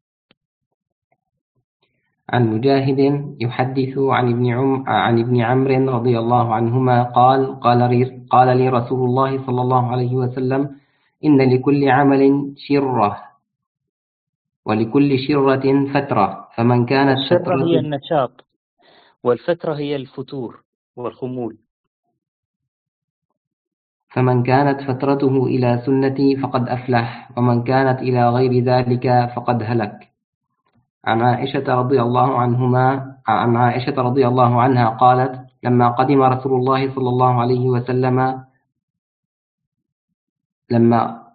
عن مجاهد يحدث عن ابن عم عن ابن عمرو رضي الله عنهما قال قال لي, قال لي رسول الله صلى الله عليه وسلم: إن لكل عمل شرة ولكل شرة فترة، فمن كانت الشرة هي فترة النشاط، والفترة هي الفتور والخمول. فمن كانت فترته إلى سنتي فقد أفلح، ومن كانت إلى غير ذلك فقد هلك. عن عائشة رضي الله عنهما عن عائشة رضي الله عنها قالت: لما قدم رسول الله صلى الله عليه وسلم لما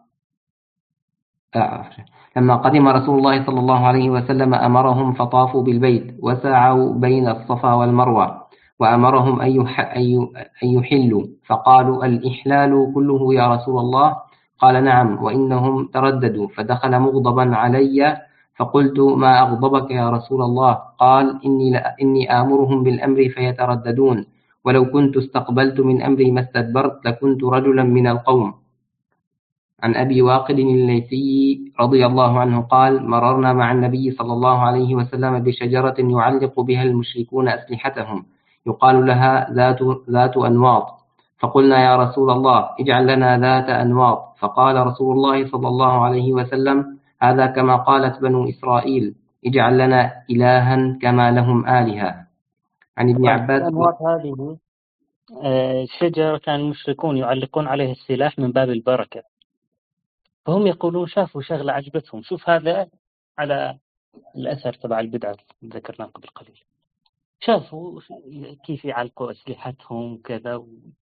لما قدم رسول الله صلى الله عليه وسلم أمرهم فطافوا بالبيت وسعوا بين الصفا والمروة، وأمرهم أن يحلوا، فقالوا: الإحلال كله يا رسول الله؟ قال: نعم، وإنهم ترددوا، فدخل مغضبا علي، فقلت: ما أغضبك يا رسول الله؟ قال: إني, إني آمرهم بالأمر فيترددون، ولو كنت استقبلت من أمري ما استدبرت لكنت رجلا من القوم. عن أبي واقد الليثي رضي الله عنه قال: مررنا مع النبي صلى الله عليه وسلم بشجرة يعلق بها المشركون أسلحتهم، يقال لها ذات, ذات أنواط، فقلنا: يا رسول الله اجعل لنا ذات أنواط. فقال رسول الله صلى الله عليه وسلم: هذا كما قالت بنو إسرائيل: اجعل لنا إلها كما لهم آلهة. عن ابن عباس. الأنواط هذه شجرة كان المشركون يعلقون عليها السلاح من باب البركة، فهم يقولون شافوا شغلة عجبتهم. شوف هذا على الأثر تبع البدعة ذكرناه قبل قليل، شافوا كيف يعلقوا أسلحتهم كذا،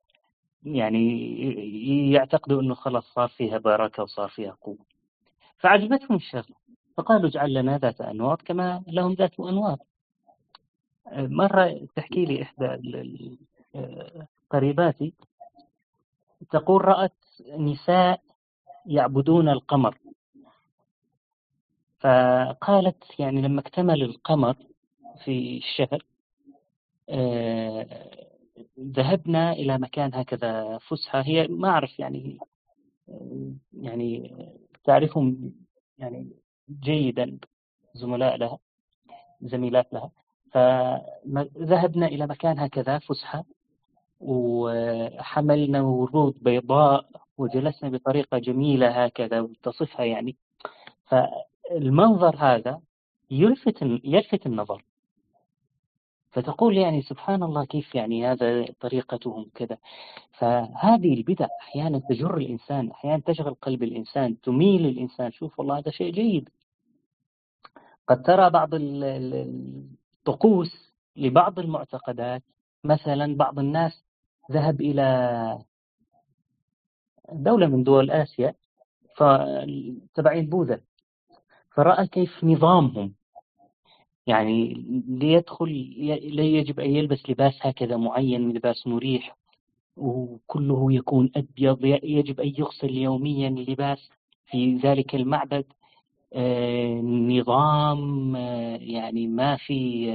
يعني يعتقدوا أنه خلاص صار فيها بركة وصار فيها قوة، فعجبتهم الشغلة فقالوا اجعل لنا ذات أنواط كما لهم ذات أنواط. مرة تحكي لي إحدى قريباتي تقول رأت نساء يعبدون القمر، فقالت يعني لما اكتمل القمر في الشهر آه ذهبنا إلى مكان هكذا فسحة، هي ما أعرف يعني آه يعني تعرفهم يعني جيدا زملاء لها زميلات لها، فذهبنا إلى مكان هكذا فسحة وحملنا ورود بيضاء وجلسنا بطريقة جميلة هكذا وتصفها يعني، فالمنظر هذا يلفت يلفت النظر، فتقول يعني سبحان الله كيف يعني هذا طريقتهم كذا. فهذه البدع أحيانا تجر الإنسان، أحيانا تشغل قلب الإنسان، تميل الإنسان. شوف والله هذا شيء جيد. قد ترى بعض الطقوس لبعض المعتقدات، مثلا بعض الناس ذهب إلى دولة من دول آسيا فتبعين بوذا، فرأى كيف نظامهم، يعني ليدخل لا يجب أن يلبس لباس هكذا معين، لباس مريح وكله يكون أبيض، يجب أن يغسل يوميا اللباس في ذلك المعبد. آه نظام آه يعني ما في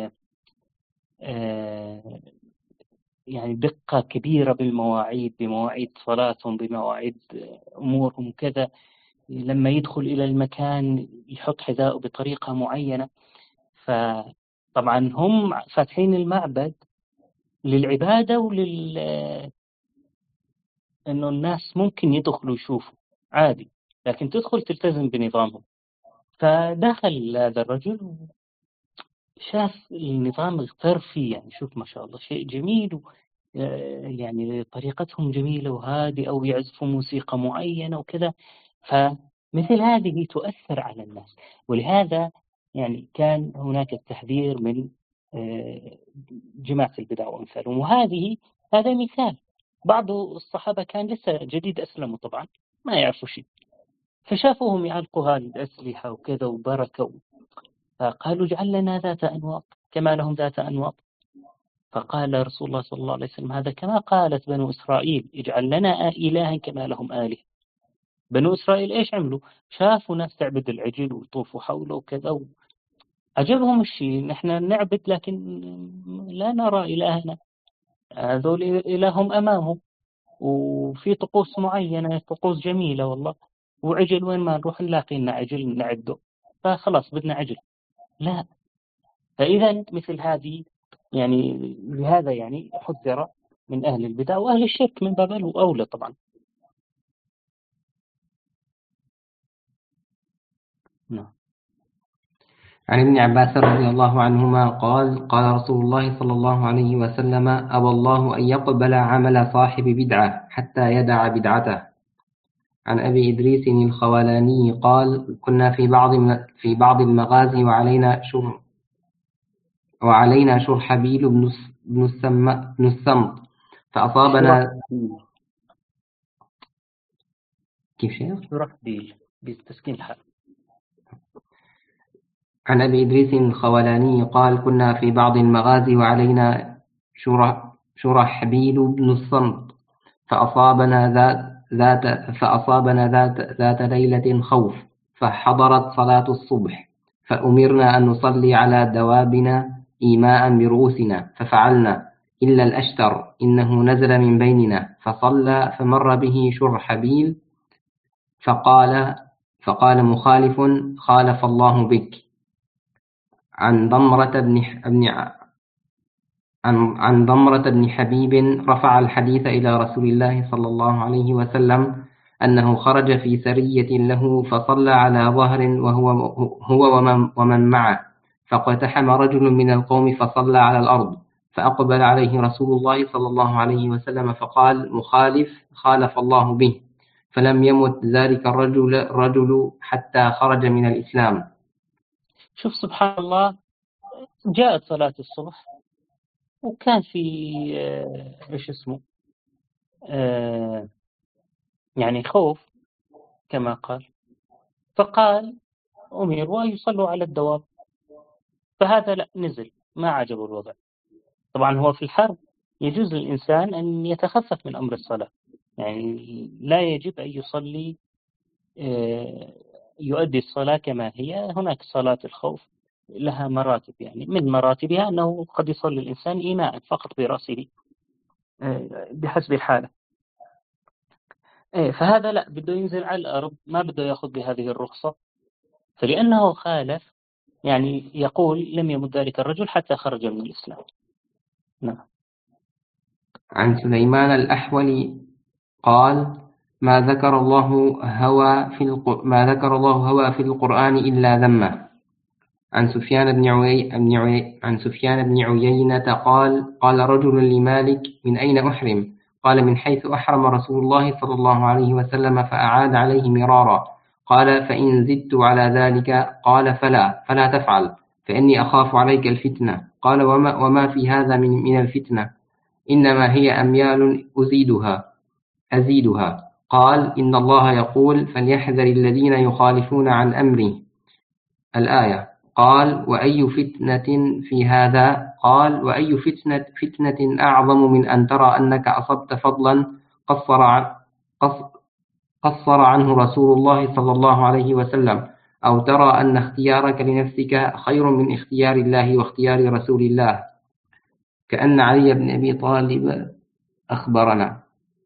آه يعني دقة كبيرة بالمواعيد، بمواعيد صلاتهم، بمواعيد أمورهم كذا. لما يدخل إلى المكان يحط حذاءه بطريقة معينة. فطبعا هم فاتحين المعبد للعبادة ولل إنه الناس ممكن يدخلوا يشوفوا عادي، لكن تدخل تلتزم بنظامهم. فدخل هذا الرجل شاف النظام اغتر فيه، يعني شوف ما شاء الله شيء جميل و... يعني طريقتهم جميلة وهادئة ويعزفوا موسيقى معينة وكذا. فمثل هذه تؤثر على الناس، ولهذا يعني كان هناك التحذير من جماعة البدع وأمثالهم. وهذه هذا مثال، بعض الصحابة كان لسه جديد أسلموا طبعا ما يعرفوا شيء، فشافوهم يعلقوا هذه الأسلحة وكذا وبركة، فقالوا اجعل لنا ذات أنواط كما لهم ذات أنواط. فقال رسول الله صلى الله عليه وسلم هذا كما قالت بنو إسرائيل اجعل لنا إلها كما لهم آله. بنو إسرائيل إيش عملوا؟ شافوا ناس تعبد العجل ويطوفوا حوله وكذا، عجبهم الشيء، نحن نعبد لكن لا نرى إلهنا، هذول إلههم أمامهم وفي طقوس معينة طقوس جميلة والله، وعجل وين ما نروح نلاقي لنا عجل نعده، فخلاص بدنا عجل. لا، فإذا مثل هذه يعني لهذا يعني حذر من أهل البدع وأهل الشرك من باب أولى طبعا. نعم. عن ابن عباس رضي الله عنهما قال قال رسول الله صلى الله عليه وسلم أبى الله أن يقبل عمل صاحب بدعة حتى يدع بدعته. عن أبي إدريس الخولاني قال كنا في بعض في بعض المغازي وعلينا شر وعلينا شرحبيل بن بن السم بن السمط فأصابنا كيف شيخ؟ شرحبيل بتسكين الحال. عن أبي إدريس الخولاني قال كنا في بعض المغازي وعلينا شرحبيل بن الصمت فأصابنا ذات ذات فأصابنا ذات ذات ليلة خوف فحضرت صلاة الصبح فأمرنا أن نصلي على دوابنا إيماء برؤوسنا ففعلنا إلا الأشتر إنه نزل من بيننا فصلى فمر به شرحبيل فقال فقال مخالف خالف الله بك. عن ضمرة بن عن عن ضمرة بن حبيب رفع الحديث إلى رسول الله صلى الله عليه وسلم أنه خرج في سرية له فصلى على ظهر وهو هو ومن, ومن معه فاقتحم رجل من القوم فصلى على الأرض فأقبل عليه رسول الله صلى الله عليه وسلم فقال مخالف خالف الله به فلم يمت ذلك الرجل الرجل حتى خرج من الإسلام. شوف سبحان الله، جاءت صلاة الصبح وكان في ايش اسمه آه يعني خوف كما قال، فقال أمروا يصلوا على الدواب، فهذا لا نزل ما عجبه الوضع. طبعا هو في الحرب يجوز للإنسان أن يتخفف من أمر الصلاة، يعني لا يجب أن يصلي آه يؤدي الصلاة كما هي. هناك صلاة الخوف لها مراتب، يعني من مراتبها أنه قد يصلي الإنسان إيماء فقط برأسه بحسب الحالة، فهذا لا بده ينزل على الأرض، ما بده يأخذ بهذه الرخصة، فلأنه خالف يعني يقول لم يمت ذلك الرجل حتى خرج من الإسلام. نعم. عن سليمان الأحولي قال ما ذكر الله هوى في الق... ما ذكر الله هوى في القرآن إلا ذمه. عن سفيان بن عوي... بن عوي... عن سفيان بن عيينة قال قال رجل لمالك من أين أحرم؟ قال من حيث أحرم رسول الله صلى الله عليه وسلم، فأعاد عليه مرارا. قال فإن زدت على ذلك؟ قال فلا فلا تفعل فإني أخاف عليك الفتنة. قال وما, وما في هذا من, من الفتنة؟ إنما هي أميال أزيدها أزيدها. قال إن الله يقول فليحذر الذين يخالفون عن أمره الآية. قال وأي فتنة في هذا؟ قال وأي فتنة, فتنة أعظم من أن ترى أنك أصبت فضلا قصر, عن قصر عنه رسول الله صلى الله عليه وسلم، أو ترى أن اختيارك لنفسك خير من اختيار الله واختيار رسول الله، كأن علي بن أبي طالب أخبرنا.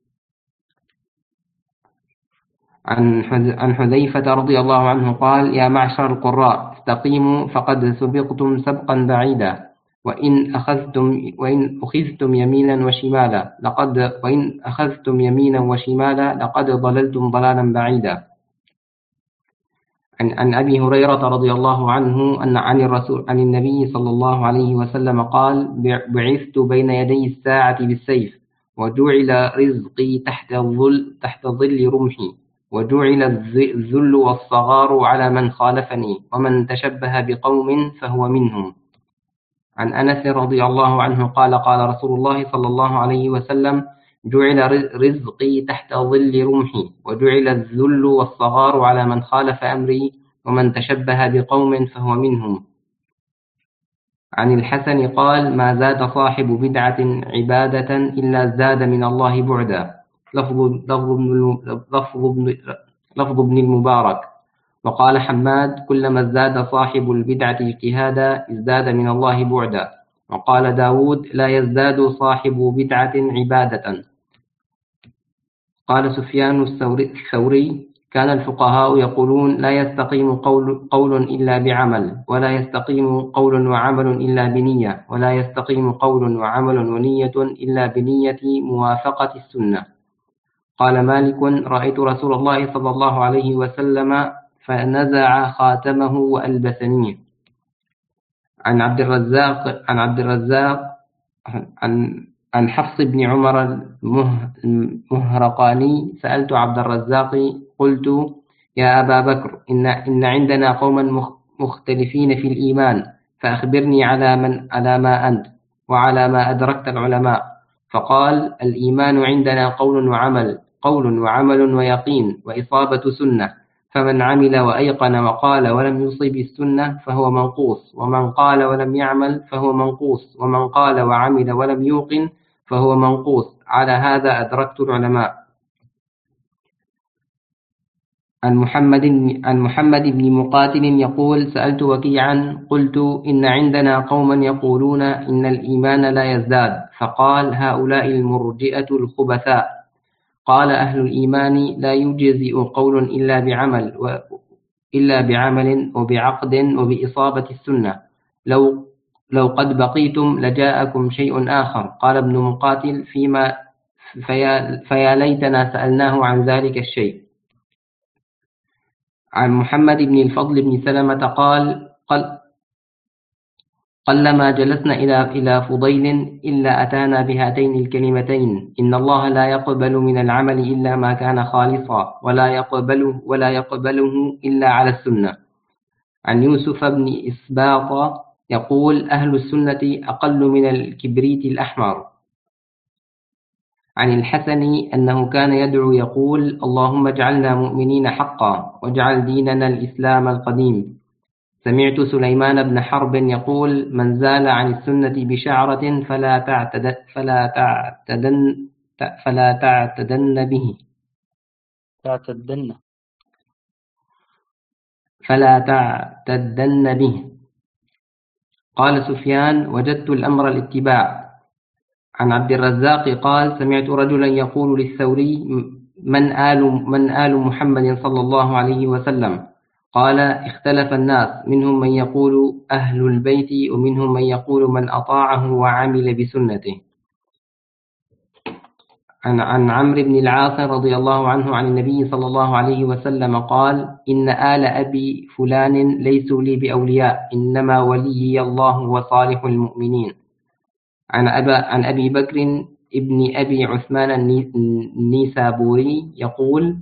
عن حذيفة رضي الله عنه قال يا معشر القراء استقيموا فقد سبقتم سبقا بعيدا، وإن أخذتم وإن أخذتم يمينا وشمالا لقد وإن أخذتم يمينا وشمالا لقد ضللتم ضلالا بعيدا. عن, عن أبي هريرة رضي الله عنه أن عن الرسول عن النبي صلى الله عليه وسلم قال: بعثت بين يدي الساعة بالسيف، وجعل رزقي تحت الظل تحت ظل رمحي، وجعل الذل والصغار على من خالفني، ومن تشبه بقوم فهو منهم. عن أنس رضي الله عنه قال: قال رسول الله صلى الله عليه وسلم: جعل رزقي تحت ظل رمحي، وجعل الذل والصغار على من خالف أمري، ومن تشبه بقوم فهو منهم. عن الحسن قال: ما زاد صاحب بدعة عبادة إلا زاد من الله بعدا. لفظ لفظ ابن لفظ ابن لفظ ابن المبارك. وقال حماد: كلما ازداد صاحب البدعة اجتهادا ازداد من الله بعدا. وقال داود: لا يزداد صاحب بدعة عبادة. قال سفيان الثوري: كان الفقهاء يقولون: لا يستقيم قول, قول إلا بعمل، ولا يستقيم قول وعمل إلا بنية، ولا يستقيم قول وعمل ونية إلا بنية موافقة السنة. قال مالك: رأيت رسول الله صلى الله عليه وسلم فنزع خاتمه وألبسني. عن عبد الرزاق عن عبد الرزاق عن عن حفص بن عمر المهرقاني: سألت عبد الرزاق قلت: يا أبا بكر، إن إن عندنا قوما مختلفين في الإيمان، فأخبرني على من على ما أنت وعلى ما أدركت العلماء. فقال: الإيمان عندنا قول وعمل، قول وعمل ويقين وإصابة سنة، فمن عمل وأيقن وقال ولم يصب السنة فهو منقوص، ومن قال ولم يعمل فهو منقوص، ومن قال وعمل ولم يوقن فهو منقوص. على هذا أدركت العلماء. عن محمد عن محمد بن مقاتل يقول: سألت وكيعا قلت: إن عندنا قوما يقولون إن الإيمان لا يزداد، فقال: هؤلاء المرجئة الخبثاء. قال: أهل الإيمان لا يجزئ قول إلا بعمل و... إلا بعمل وبعقد وبإصابة السنة. لو لو قد بقيتم لجاءكم شيء آخر. قال ابن مقاتل: فيما فيا, فيا ليتنا سألناه عن ذلك الشيء. عن محمد بن الفضل بن سلمة قال: قل قلما جلسنا إلى إلى فضيل إلا أتانا بهاتين الكلمتين: إن الله لا يقبل من العمل إلا ما كان خالصا، ولا يقبله ولا يقبله إلا على السنة. عن يوسف بن إسباط يقول: أهل السنة أقل من الكبريت الأحمر. عن الحسن أنه كان يدعو يقول: اللهم اجعلنا مؤمنين حقا، واجعل ديننا الإسلام القديم. سمعت سليمان بن حرب يقول: من زال عن السنة بشعرة فلا تعتد فلا تعتدن فلا تعتدن به تعتدن فلا تعتدن به. قال سفيان: وجدت الأمر الاتباع. عن عبد الرزاق قال: سمعت رجلا يقول للثوري: من آل من آل محمد صلى الله عليه وسلم؟ قال: اختلف الناس، منهم من يقول أهل البيت، ومنهم من يقول من أطاعه وعمل بسنته. عن عن عمرو بن العاص رضي الله عنه عن النبي صلى الله عليه وسلم قال: إن آل أبي فلان ليسوا لي بأولياء، إنما ولي الله وصالح المؤمنين. عن أبا عن أبي بكر ابن أبي عثمان النيسابوري يقول: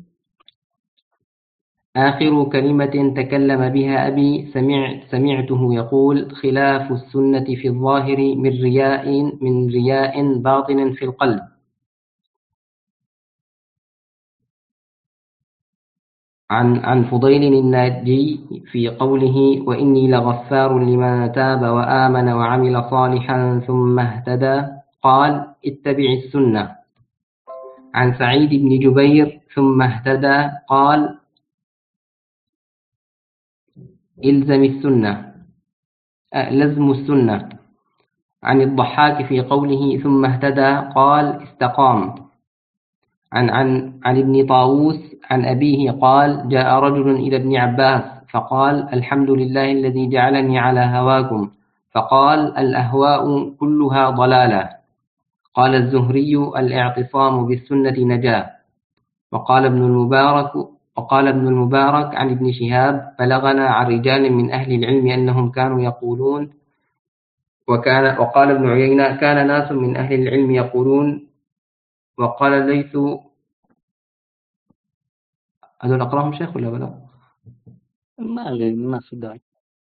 آخر كلمة تكلم بها أبي سمعت سمعته يقول: خلاف السنة في الظاهر من رياء من رياء باطن في القلب. عن عن فضيل الناجي في قوله: وإني لغفار لمن تاب وآمن وعمل صالحا ثم اهتدى، قال: اتبع السنة. عن سعيد بن جبير: ثم اهتدى، قال: إلزم السنة لزم السنة. عن الضحاك في قوله: ثم اهتدى، قال: استقام. عن عن عن ابن طاووس عن أبيه قال: جاء رجل إلى ابن عباس فقال: الحمد لله الذي جعلني على هواكم. فقال: الأهواء كلها ضلالة. قال الزهري: الاعتصام بالسنة نجاة. وقال ابن المبارك: وقال ابن المبارك عن ابن شهاب بلغنا عن رجال من أهل العلم أنهم كانوا يقولون وكان وقال ابن عيينة كان ناس من أهل العلم يقولون وقال الليث هذول أقراهم شيخ ولا بلا؟ ما ما في داعي.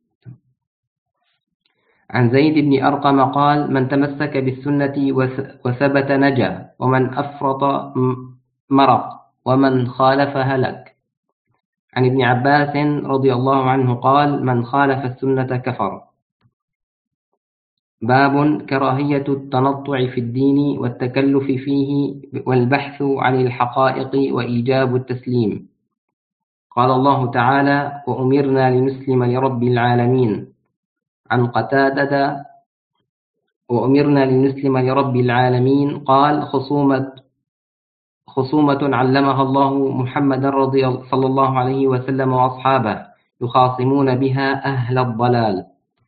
عن زيد بن أرقم قال من تمسك بالسنة وثبت نجا ومن أفرط مرق ومن خالف هلك. عن ابن عباس رضي الله عنه قال من خالف السنة كفر. باب كراهية التنطع في الدين والتكلف فيه والبحث عن الحقائق وإيجاب التسليم. قال الله تعالى وأمرنا لنسلم لرب العالمين. عن قتادة وأمرنا لنسلم لرب العالمين قال خصومة خصومة علمها الله محمد رضي صلى الله عليه وسلم وأصحابه يخاصمون بها أهل الضلال.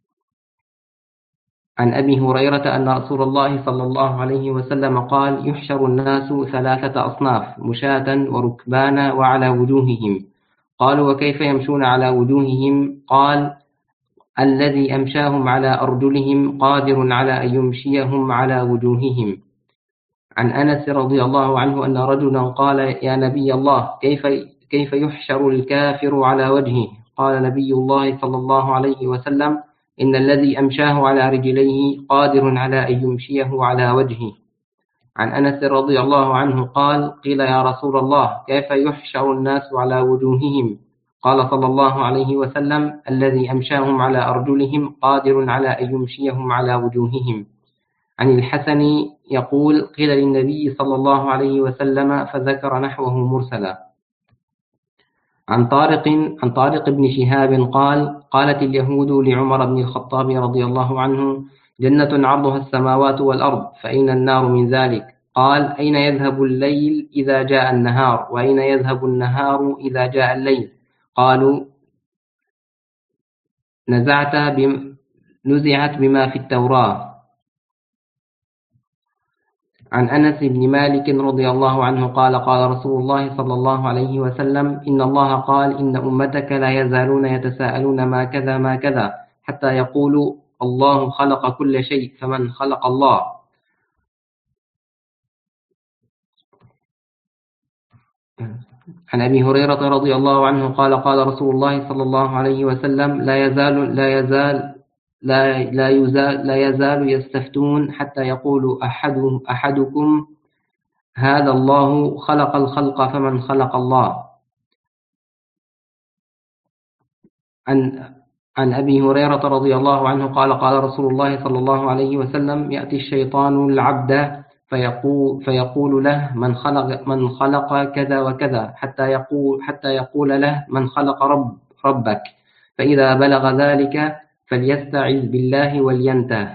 عن أبي هريرة أن رسول الله صلى الله عليه وسلم قال يحشر الناس ثلاثة أصناف مشاة وركبانا وعلى وجوههم. قالوا وكيف يمشون على وجوههم؟ قال الذي أمشاهم على أرجلهم قادر على أن يمشيهم على وجوههم. عن أنس رضي الله عنه أن رجلا قال يا نبي الله كيف كيف يحشر الكافر على وجهه؟ قال نبي الله صلى الله عليه وسلم إن الذي أمشاه على رجليه قادر على أن يمشيه على وجهه. عن أنس رضي الله عنه قال قيل يا رسول الله كيف يحشر الناس على وجوههم؟ قال صلى الله عليه وسلم الذي أمشاهم على أرجلهم قادر على أن يمشيهم على وجوههم. عن الحسن يقول قيل للنبي صلى الله عليه وسلم فذكر نحوه مرسلا. عن طارق عن طارق بن شهاب قال قالت اليهود لعمر بن الخطاب رضي الله عنه جنة عرضها السماوات والأرض فأين النار من ذلك؟ قال أين يذهب الليل إذا جاء النهار وأين يذهب النهار إذا جاء الليل؟ قالوا نزعت بم... نزعت بما في التوراة. عن أنس بن مالك رضي الله عنه قال قال رسول الله صلى الله عليه وسلم إن الله قال إن أمتك لا يزالون يتساءلون ما كذا ما كذا حتى يقولوا الله خلق كل شيء فمن خلق الله. عن أبي هريرة رضي الله عنه قال قال رسول الله صلى الله عليه وسلم لا يزال لا يزال لا لا يزال لا يزال يستفتون حتى يقول أحد أحدكم هذا الله خلق الخلق فمن خلق الله. عن عن أبي هريرة رضي الله عنه قال قال رسول الله صلى الله عليه وسلم يأتي الشيطان العبد فيقول فيقول له من خلق من خلق كذا وكذا حتى يقول حتى يقول له من خلق رب ربك فإذا بلغ ذلك فليستعذ بالله ولينتهي.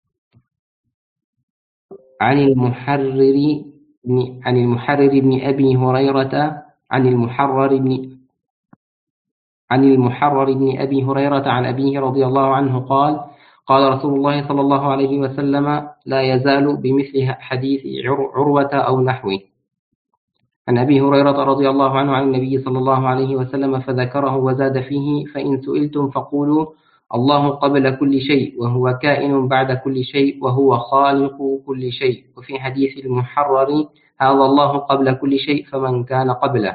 عن المحرر بن عن المحرر بن أبي هريرة عن المحرر بن عن المحرر بن أبي هريرة عن أبيه رضي الله عنه قال قال رسول الله صلى الله عليه وسلم لا يزال بمثل حديث عروة أو نحوه. عن أبي هريرة رضي الله عنه عن النبي صلى الله عليه وسلم فذكره وزاد فيه فإن سئلتم فقولوا الله قبل كل شيء وهو كائن بعد كل شيء وهو خالق كل شيء. وفي حديث المحرر هذا الله قبل كل شيء فمن كان قبله.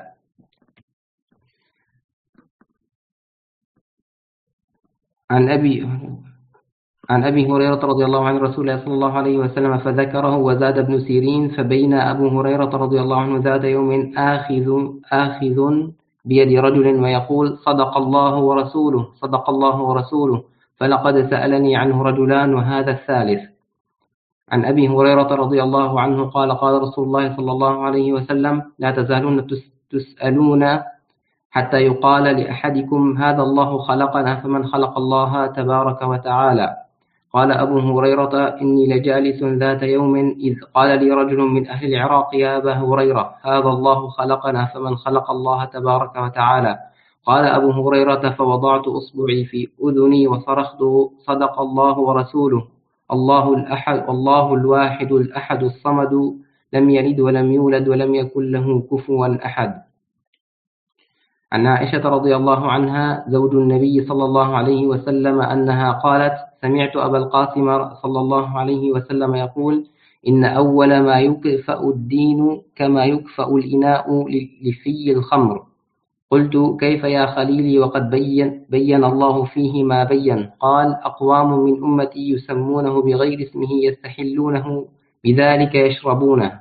عن أبي عن أبي هريرة رضي الله عن رسول الله صلى الله عليه وسلم فذكره وزاد ابن سيرين فبين أبو هريرة رضي الله عنه ذات يوم آخذ آخذ بيد رجل ويقول صدق الله ورسوله صدق الله ورسوله فلقد سألني عنه رجلان وهذا الثالث. عن أبي هريرة رضي الله عنه قال قال رسول الله صلى الله عليه وسلم لا تزالون تسألون حتى يقال لأحدكم هذا الله خلقنا فمن خلق الله تبارك وتعالى. قال أبو هريرة إني لجالس ذات يوم إذ قال لي رجل من أهل العراق يا أبا هريرة هذا الله خلقنا فمن خلق الله تبارك وتعالى. قال أبو هريرة فوضعت أصبعي في أذني وصرخت صدق الله ورسوله الله الأحد الله الواحد الأحد الصمد لم يلد ولم يولد ولم يكن له كفوا أحد. عن عائشة رضي الله عنها زوج النبي صلى الله عليه وسلم أنها قالت: سمعت أبا القاسم صلى الله عليه وسلم يقول: إن أول ما يكفأ الدين كما يكفأ الإناء لفي الخمر. قلت: كيف يا خليلي وقد بين, بين الله فيه ما بين؟ قال: أقوام من أمتي يسمونه بغير اسمه يستحلونه بذلك يشربونه.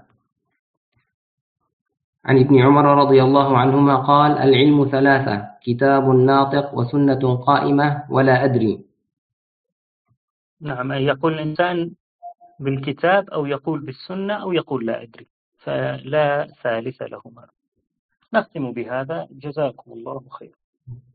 عن ابن عمر رضي الله عنهما قال: العلم ثلاثة: كتاب ناطق وسنة قائمة ولا أدري. نعم، يقول الإنسان بالكتاب أو يقول بالسنة أو يقول لا أدري، فلا ثالث لهما. نختم بهذا، جزاكم الله خير.